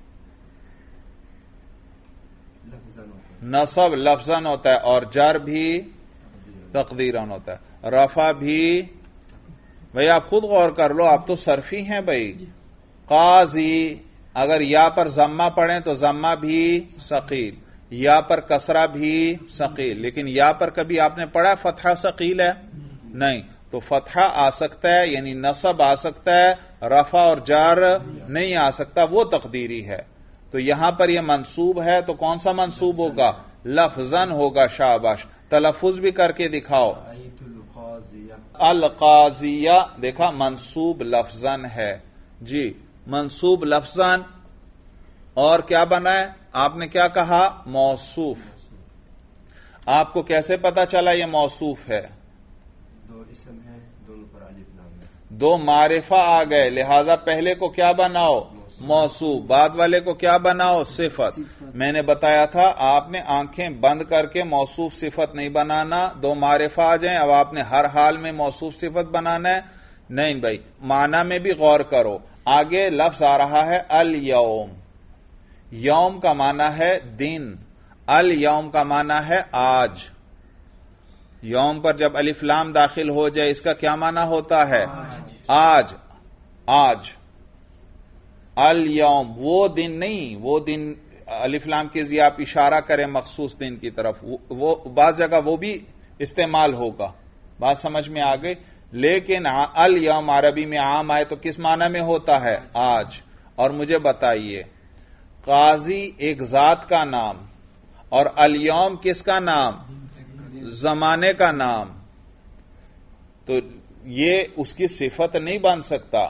لفظا نصب لفظاً ہوتا ہے اور جر بھی تقدیرا تقدیرن ہوتا ہے. رفع بھی بھئی آپ خود غور کر لو، آپ تو صرفی ہیں بھئی. قاضی اگر یا پر ضمہ پڑھیں تو ضمہ بھی ثقیل، یا پر کسرہ بھی ثقیل. لیکن یا پر کبھی آپ نے پڑھا فتحہ ثقیل ہے؟ نہیں. تو فتحہ آ سکتا ہے یعنی نصب آ سکتا ہے، رفع اور جر نہیں آ سکتا، وہ تقدیری ہے. تو یہاں پر یہ منصوب ہے تو کون سا منصوب ہوگا؟ لفظاً ہوگا. شاباش. تلفظ بھی کر کے دکھاؤ. رأیت القاضیہ القاضیہ. دیکھا منصوب لفظاً ہے. جی منصوب لفظاً. اور کیا بنا ہے؟ آپ نے کیا کہا؟ موصوف. آپ کو کیسے پتا چلا یہ موصوف ہے؟ دو اسم ہیں، دونوں پر الف لام ہے. دو معرفہ آ گئے، لہذا پہلے کو کیا بناؤ؟ موصوف. بعد والے کو کیا بناؤ؟ صفت. میں نے بتایا تھا آپ نے آنکھیں بند کر کے موصوف صفت نہیں بنانا. دو معرفہ آ جائیں اب آپ نے ہر حال میں موصوف صفت بنانا ہے؟ نہیں بھائی. معنی میں بھی غور کرو. آگے لفظ آ رہا ہے الیوم. یوم کا معنی ہے دن، الیوم کا معنی ہے آج. یوم پر جب الف لام داخل ہو جائے اس کا کیا معنی ہوتا ہے؟ آج. آج. الیوم وہ دن نہیں، وہ دن الف لام کے ذریعے آپ اشارہ کریں مخصوص دن کی طرف، وہ بعض جگہ وہ بھی استعمال ہوگا. بات سمجھ میں آ گئی. لیکن الیوم عربی میں عام آئے تو کس معنی میں ہوتا ہے؟ آج. اور مجھے بتائیے قاضی ایک ذات کا نام اور الیوم کس کا نام؟ زمانے کا نام. تو یہ اس کی صفت نہیں بن سکتا.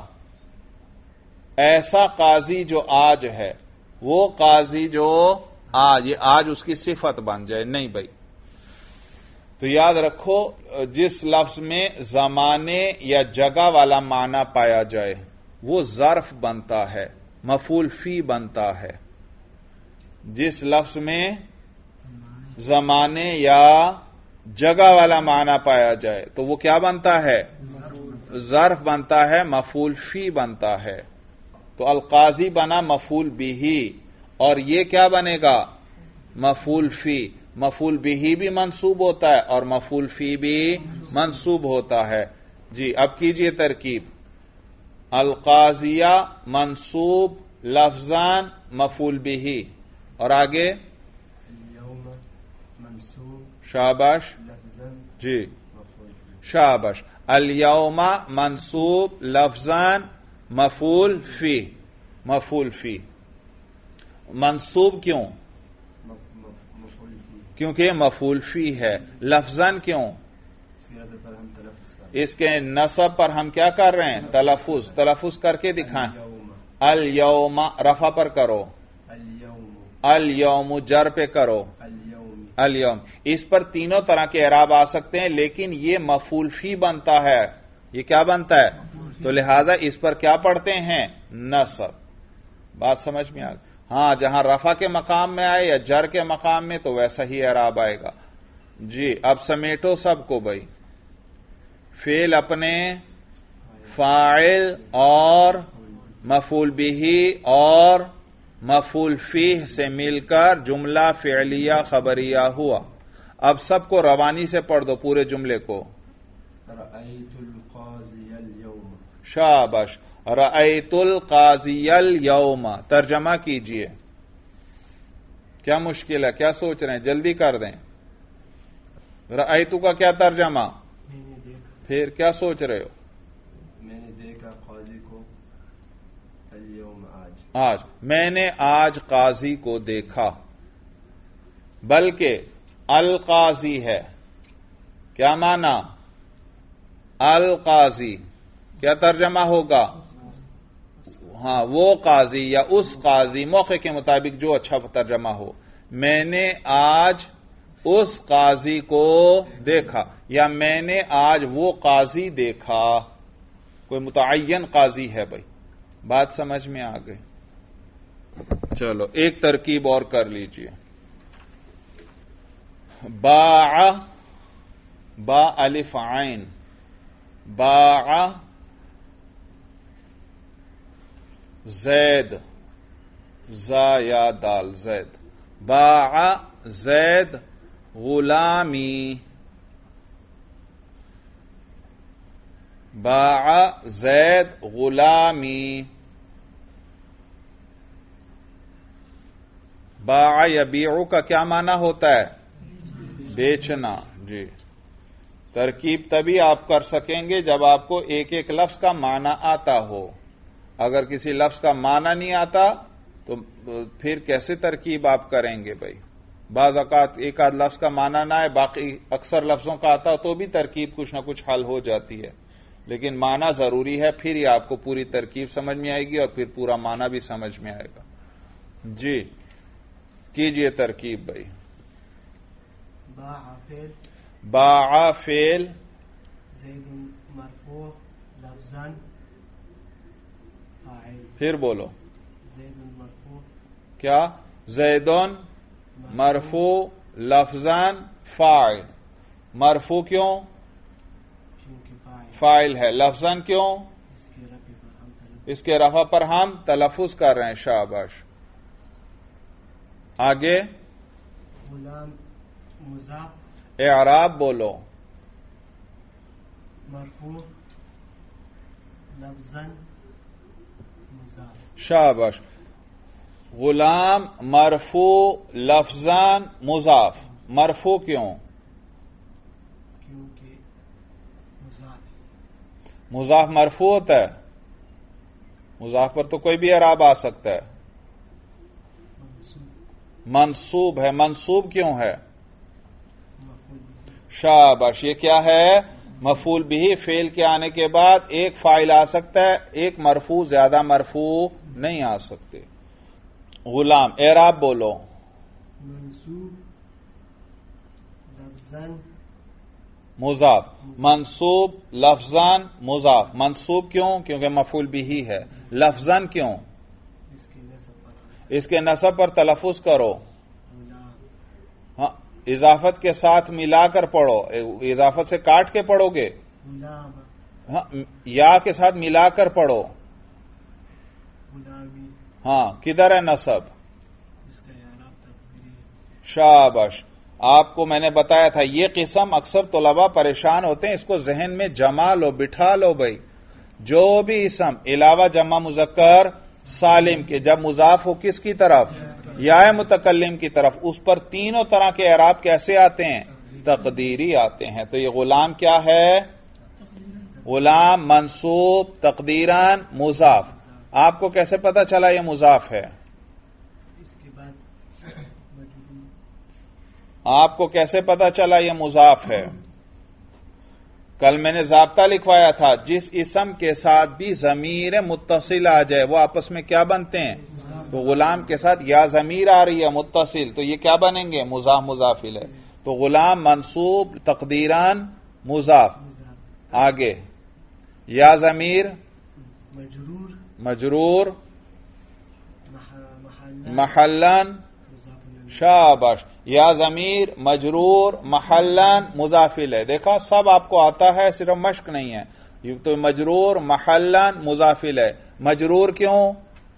ایسا قاضی جو آج ہے، وہ قاضی جو آج، یہ آج اس کی صفت بن جائے نہیں بھائی. تو یاد رکھو جس لفظ میں زمانے یا جگہ والا معنی پایا جائے وہ ظرف بنتا ہے، مفعول فی بنتا ہے۔ جس لفظ میں زمانے یا جگہ والا معنی پایا جائے تو وہ کیا بنتا ہے؟ ظرف بنتا ہے، مفعول فی بنتا ہے۔ تو القاضی بنا مفعول بہ، اور یہ کیا بنے گا؟ مفعول فی۔ مفعول بہ بھی منصوب ہوتا ہے اور مفعول فی بھی منصوب ہوتا ہے۔ جی اب کیجئے ترکیب۔ القاضیہ منصوب لفظان مفعول بہ، اور آگے اليوم منصوب شاباش، لفظا جی مفعول به. شاباش، اليوم منصوب لفظان مفعول فی۔ مفعول فی منصوب کیوں؟ مفعول به. کیونکہ یہ مفعول فی ہے۔ لفظاً کیوں؟ زیادہ پر ہم تلفظ کریں. اس کے نصب پر ہم کیا کر رہے ہیں؟ تلفظ کر کے دکھائیں۔ اليوم اليوم رفع پر کرو، اليوم اليوم جر پہ کرو، اليوم اليوم۔ اس پر تینوں طرح کے اعراب آ سکتے ہیں، لیکن یہ مفعول فی بنتا ہے۔ یہ کیا بنتا ہے؟ تو لہذا اس پر کیا پڑھتے ہیں؟ نصب۔ بات سمجھ میں آ گئی؟ ہاں جہاں رفع کے مقام میں آئے یا جر کے مقام میں تو ویسا ہی اعراب آئے گا۔ جی اب سمیٹو سب کو بھائی۔ فعل اپنے فاعل اور مفعول بہ اور مفعول فیہ سے مل کر جملہ فعلیہ خبریہ ہوا۔ اب سب کو روانی سے پڑھ دو پورے جملے کو۔ رأيت القاضي اليوم. شاباش، رأیت القاضی اليوم۔ ترجمہ کیجئے۔ کیا مشکل ہے؟ کیا سوچ رہے ہیں؟ جلدی کر دیں۔ رأیتو کا کیا ترجمہ؟ میں نے دیکھا پھر کیا سوچ رہے ہو؟ میں نے دیکھا قاضی کو اليوم آج. آج میں نے آج قاضی کو دیکھا، بلکہ القاضی ہے۔ کیا معنی؟ القاضی کیا ترجمہ ہوگا؟ ہاں وہ قاضی یا اس قاضی، موقع کے مطابق جو اچھا ترجمہ ہو۔ میں نے آج اس قاضی کو دیکھا، یا میں نے آج وہ قاضی دیکھا۔ کوئی متعین قاضی ہے بھائی۔ بات سمجھ میں آ گئی؟ چلو ایک ترکیب اور کر لیجئے۔ باع، با الف عین، باع زید، زا یا دال زید، باع زید غلامی، باع زید غلامی۔ باع یبیع کا کیا معنی ہوتا ہے؟ بیچنا۔ جی ترکیب تبھی آپ کر سکیں گے جب آپ کو ایک ایک لفظ کا معنی آتا ہو۔ اگر کسی لفظ کا معنی نہیں آتا تو پھر کیسے ترکیب آپ کریں گے بھائی؟ بعض اوقات ایک آدھ لفظ کا معنی نہ آئے، باقی اکثر لفظوں کا آتا تو بھی ترکیب کچھ نہ کچھ حل ہو جاتی ہے، لیکن معنی ضروری ہے، پھر ہی آپ کو پوری ترکیب سمجھ میں آئے گی اور پھر پورا معنی بھی سمجھ میں آئے گا۔ جی کیجئے ترکیب بھائی۔ باع فعل باع فعل زید مرفوع لفظا فاعل. پھر بولو زید مرفوع کیا؟ زیدن مرفوع لفظاً فاعل۔ مرفوع کیوں؟ کیونکہ فاعل فاعل ہے۔ لفظاً کیوں؟ اس کے رفع پر ہم اس کے رفع پر ہم تلفظ کر رہے ہیں۔ شاباش۔ آگے غلام مضاف اعراب بولو۔ مرفوع لفظا مضاف. شاباش۔ غلام مرفوع لفظاً مضاف۔ مرفوع کیوں؟ کیونکہ مضاف مضاف مرفوع ہوتا ہے؟ مضاف پر تو کوئی بھی اعراب آ سکتا ہے۔ منصوب منصوب ہے۔ منصوب کیوں ہے؟ مفعول به. شاباش۔ یہ کیا ہے؟ مفعول بھی۔ فعل کے آنے کے بعد ایک فاعل آ سکتا ہے، ایک مرفوع، زیادہ مرفوع نہیں آ سکتے۔ غلام اعراب بولو۔ منصوب لفظا मुजाफ, मंसूब लफ्जन मुजाफ। मंसूब क्यों? क्योंकि मफूल बिही है। लफ्जन क्यों? इसके नसब पर तलफ़ुज़ करो। हाँ, इजाफत के साथ मिलाकर पढ़ो, इजाफत से काट के पढ़ोगे। हाँ, या के साथ मिलाकर पढ़ो। हाँ, किधर है नसब? शाबाश। आपको मैंने बताया था ये किस्म अक्सर तलबा परेशान होते हैं, इसको जहन में जमा लो, बिठा लो भाई। जो भी इसम इलावा जमा मुजक्कर सालिम के जब मुजाफ हो किसकी तरफ? या मुतकल्लिम की तरफ, उस पर तीनों तरह के एराब कैसे आते हैं? तकदीरी आते हैं। तो ये गुलाम क्या है? गुलाम मंसूब तकदीरन मुजाफ। आपको कैसे पता चला ये मुजाफ है? आपको कैसे पता चला ये मुजाफ है? कल मैंने ज़ाब्ता लिखवाया था, जिस इसम के साथ भी ज़मीर मुत्तसिल आ जाए वो आपस में क्या बनते हैं? तो गुलाम के साथ या ज़मीर आ रही है मुत्तसिल, तो ये क्या बनेंगे? मुजाफ मुजाफिल है। तो गुलाम मंसूब तकदीरन मुजाफ। आगे या ज़मीर मजरूर महल्लन। शाबाश। या ज़मीर मजरूर महल्लन मुजाफिल है। देखा, सब आपको आता है, सिर्फ मश्क नहीं है। तो मजरूर महल्लन मुजाफिल है। मजरूर क्यों?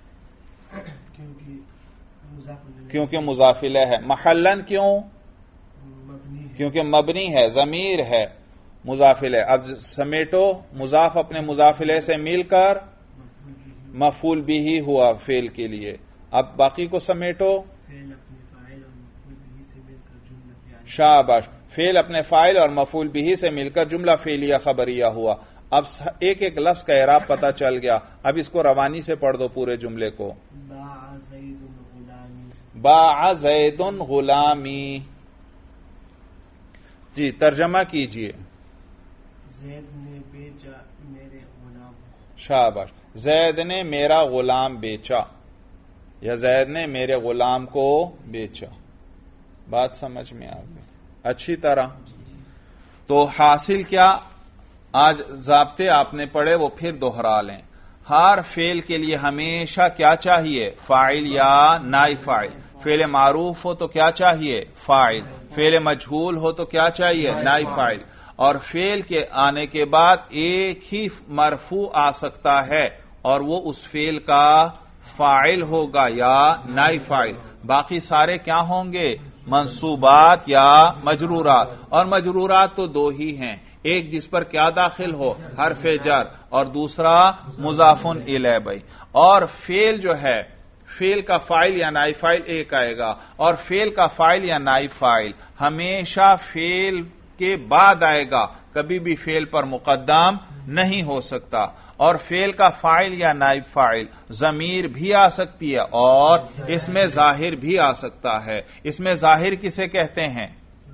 क्योंकि मुजाफिल है। महल्लन क्यों? क्योंकि मबनी है, ज़मीर है, मुजाफिल है। अब समेटो, मुजाफ अपने मुजाफिले से मिलकर मफूल बिही हुआ फेल के लिए। अब बाकी को समेटो। शाबाश। फेल अपने फाइल और मफूल बिही से मिलकर जुमला फेलिया खबरिया हुआ। अब एक एक लफ्ज का एराब पता चल गया। अब इसको रवानी से पढ़ दो पूरे जुमले को। बा ज़ैदुन गुलामी। जी तर्जमा कीजिए। ज़ैद ने बेचा मेरे गुलाम। शाबाश। ज़ैद ने मेरा गुलाम बेचा या ज़ैद ने मेरे गुलाम को बेचा। बात समझ में आ गई अच्छी तरह। तो हासिल क्या? आज ज़ाब्ते आपने पढ़े वो फिर दोहरा लें। हर फेल के लिए हमेशा क्या चाहिए? फाइल या नाइब फाइल। फेल मारूफ हो तो क्या चाहिए? फाइल। फेल मजहूल हो तो क्या चाहिए? नाइब फाइल। और फेल के आने के बाद एक ही मरफू आ सकता है और वो उस फेल का फाइल होगा या नाइब फाइल। बाकी सारे क्या होंगे? मंसूबात या मजरूरात। और मजरूरात तो दो ही हैं, एक जिस पर क्या दाखिल हो? हर्फ जर, और दूसरा मुजाफुन इलै भाई। और फेल जो है, फेल का फाइल या नाइब फाइल एक आएगा, और फेल का फाइल या नाइब फाइल हमेशा फेल के बाद आएगा, कभी भी फेल पर मुकद्दम नहीं हो सकता। और फेल का फाइल या नाइब फाइल ज़मीर भी आ सकती है और इसमें जाहिर भी आ सकता है। इसमें जाहिर किसे कहते हैं?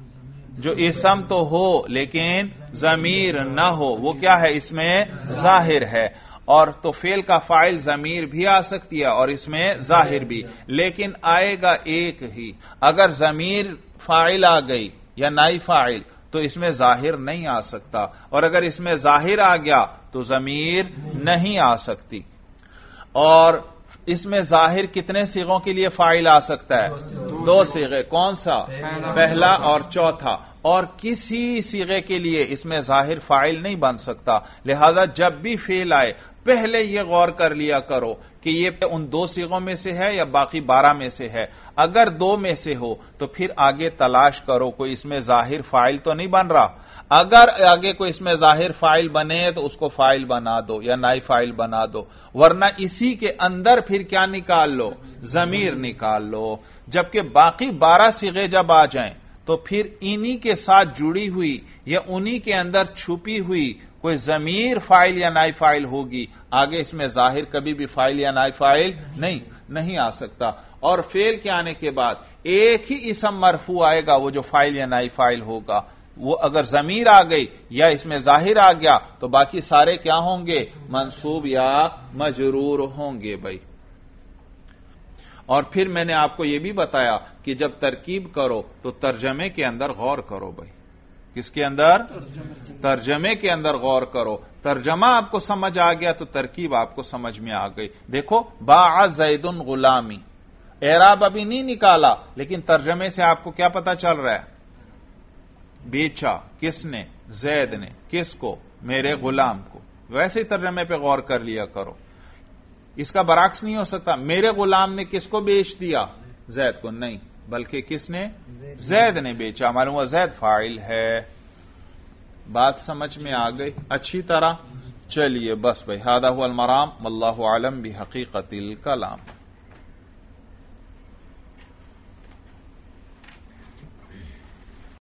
जो इसम तो हो लेकिन ज़मीर न हो, वो क्या है? इसमें जाहिर है। और तो फेल का फाइल ज़मीर भी आ सकती है और इसमें जाहिर भी, लेकिन आएगा एक ही। अगर ज़मीर फाइल आ गई या नाइब फाइल तो इसमें जाहिर नहीं आ सकता, और अगर इसमें जाहिर आ गया तो ज़मीर नहीं आ सकती। और इसमें जाहिर कितने सीगों के लिए फाइल आ सकता है? दो सीगे। कौन सा? पहला और चौथा। और किसी सीगे के लिए इसमें जाहिर फाइल नहीं बन सकता। लिहाजा जब भी फेल आए पहले यह गौर कर लिया करो कि यह उन दो सीगों में से है या बाकी 12 में से है। अगर 2 में से हो तो फिर आगे तलाश करो कोई इसमें जाहिर फाइल तो नहीं बन रहा। अगर आगे कोई इसमें जाहिर फाइल बने तो उसको फाइल बना दो या नाइब फाइल बना दो, वरना इसी के अंदर फिर क्या निकाल लो? ज़मीर निकाल लो। जबकि बाकी 12 सीगे जब आ जाएं तो फिर इन्हीं के साथ जुड़ी हुई या उन्हीं के अंदर छुपी हुई कोई ज़मीर फाइल या नाइब फाइल होगी। आगे इसमें जाहिर कभी भी फाइल या नाइब फाइल नहीं आ सकता। और फेल के आने के बाद एक ही इसम मरफू आएगा, वो जो फाइल या नाइब फाइल होगा। वो अगर ज़मीर आ गई या इसमें जाहिर आ गया तो बाकी सारे क्या होंगे? मंसूब या मजरूर होंगे भाई। और फिर मैंने आपको यह भी बताया कि जब तरकीब करो तो तर्जमे के अंदर गौर करो भाई। کس کے اندر؟ ترجمے کے اندر غور کرو. ترجمہ آپ کو سمجھ آ گیا تو ترکیب آپ کو سمجھ میں آ گئی. دیکھو باع زید غلامی، اعراب ابھی نہیں نکالا لیکن ترجمے سے آپ کو کیا پتا چل رہا ہے؟ بیچا کس نے؟ زید نے. کس کو؟ میرے غلام کو. ویسے ہی ترجمے پہ غور کر لیا کرو. اس کا برعکس نہیں ہو سکتا میرے غلام نے کس کو بیچ دیا؟ زید کو. نہیں، بلکہ کس نے؟ زید نے بیچا. معلوم ہوا زید فاعل ہے. بات سمجھ میں آ گئی اچھی طرح؟ چلیے بس بھائی، ھذا ھو المرام واللہ اعلم بحقیقت الکلام.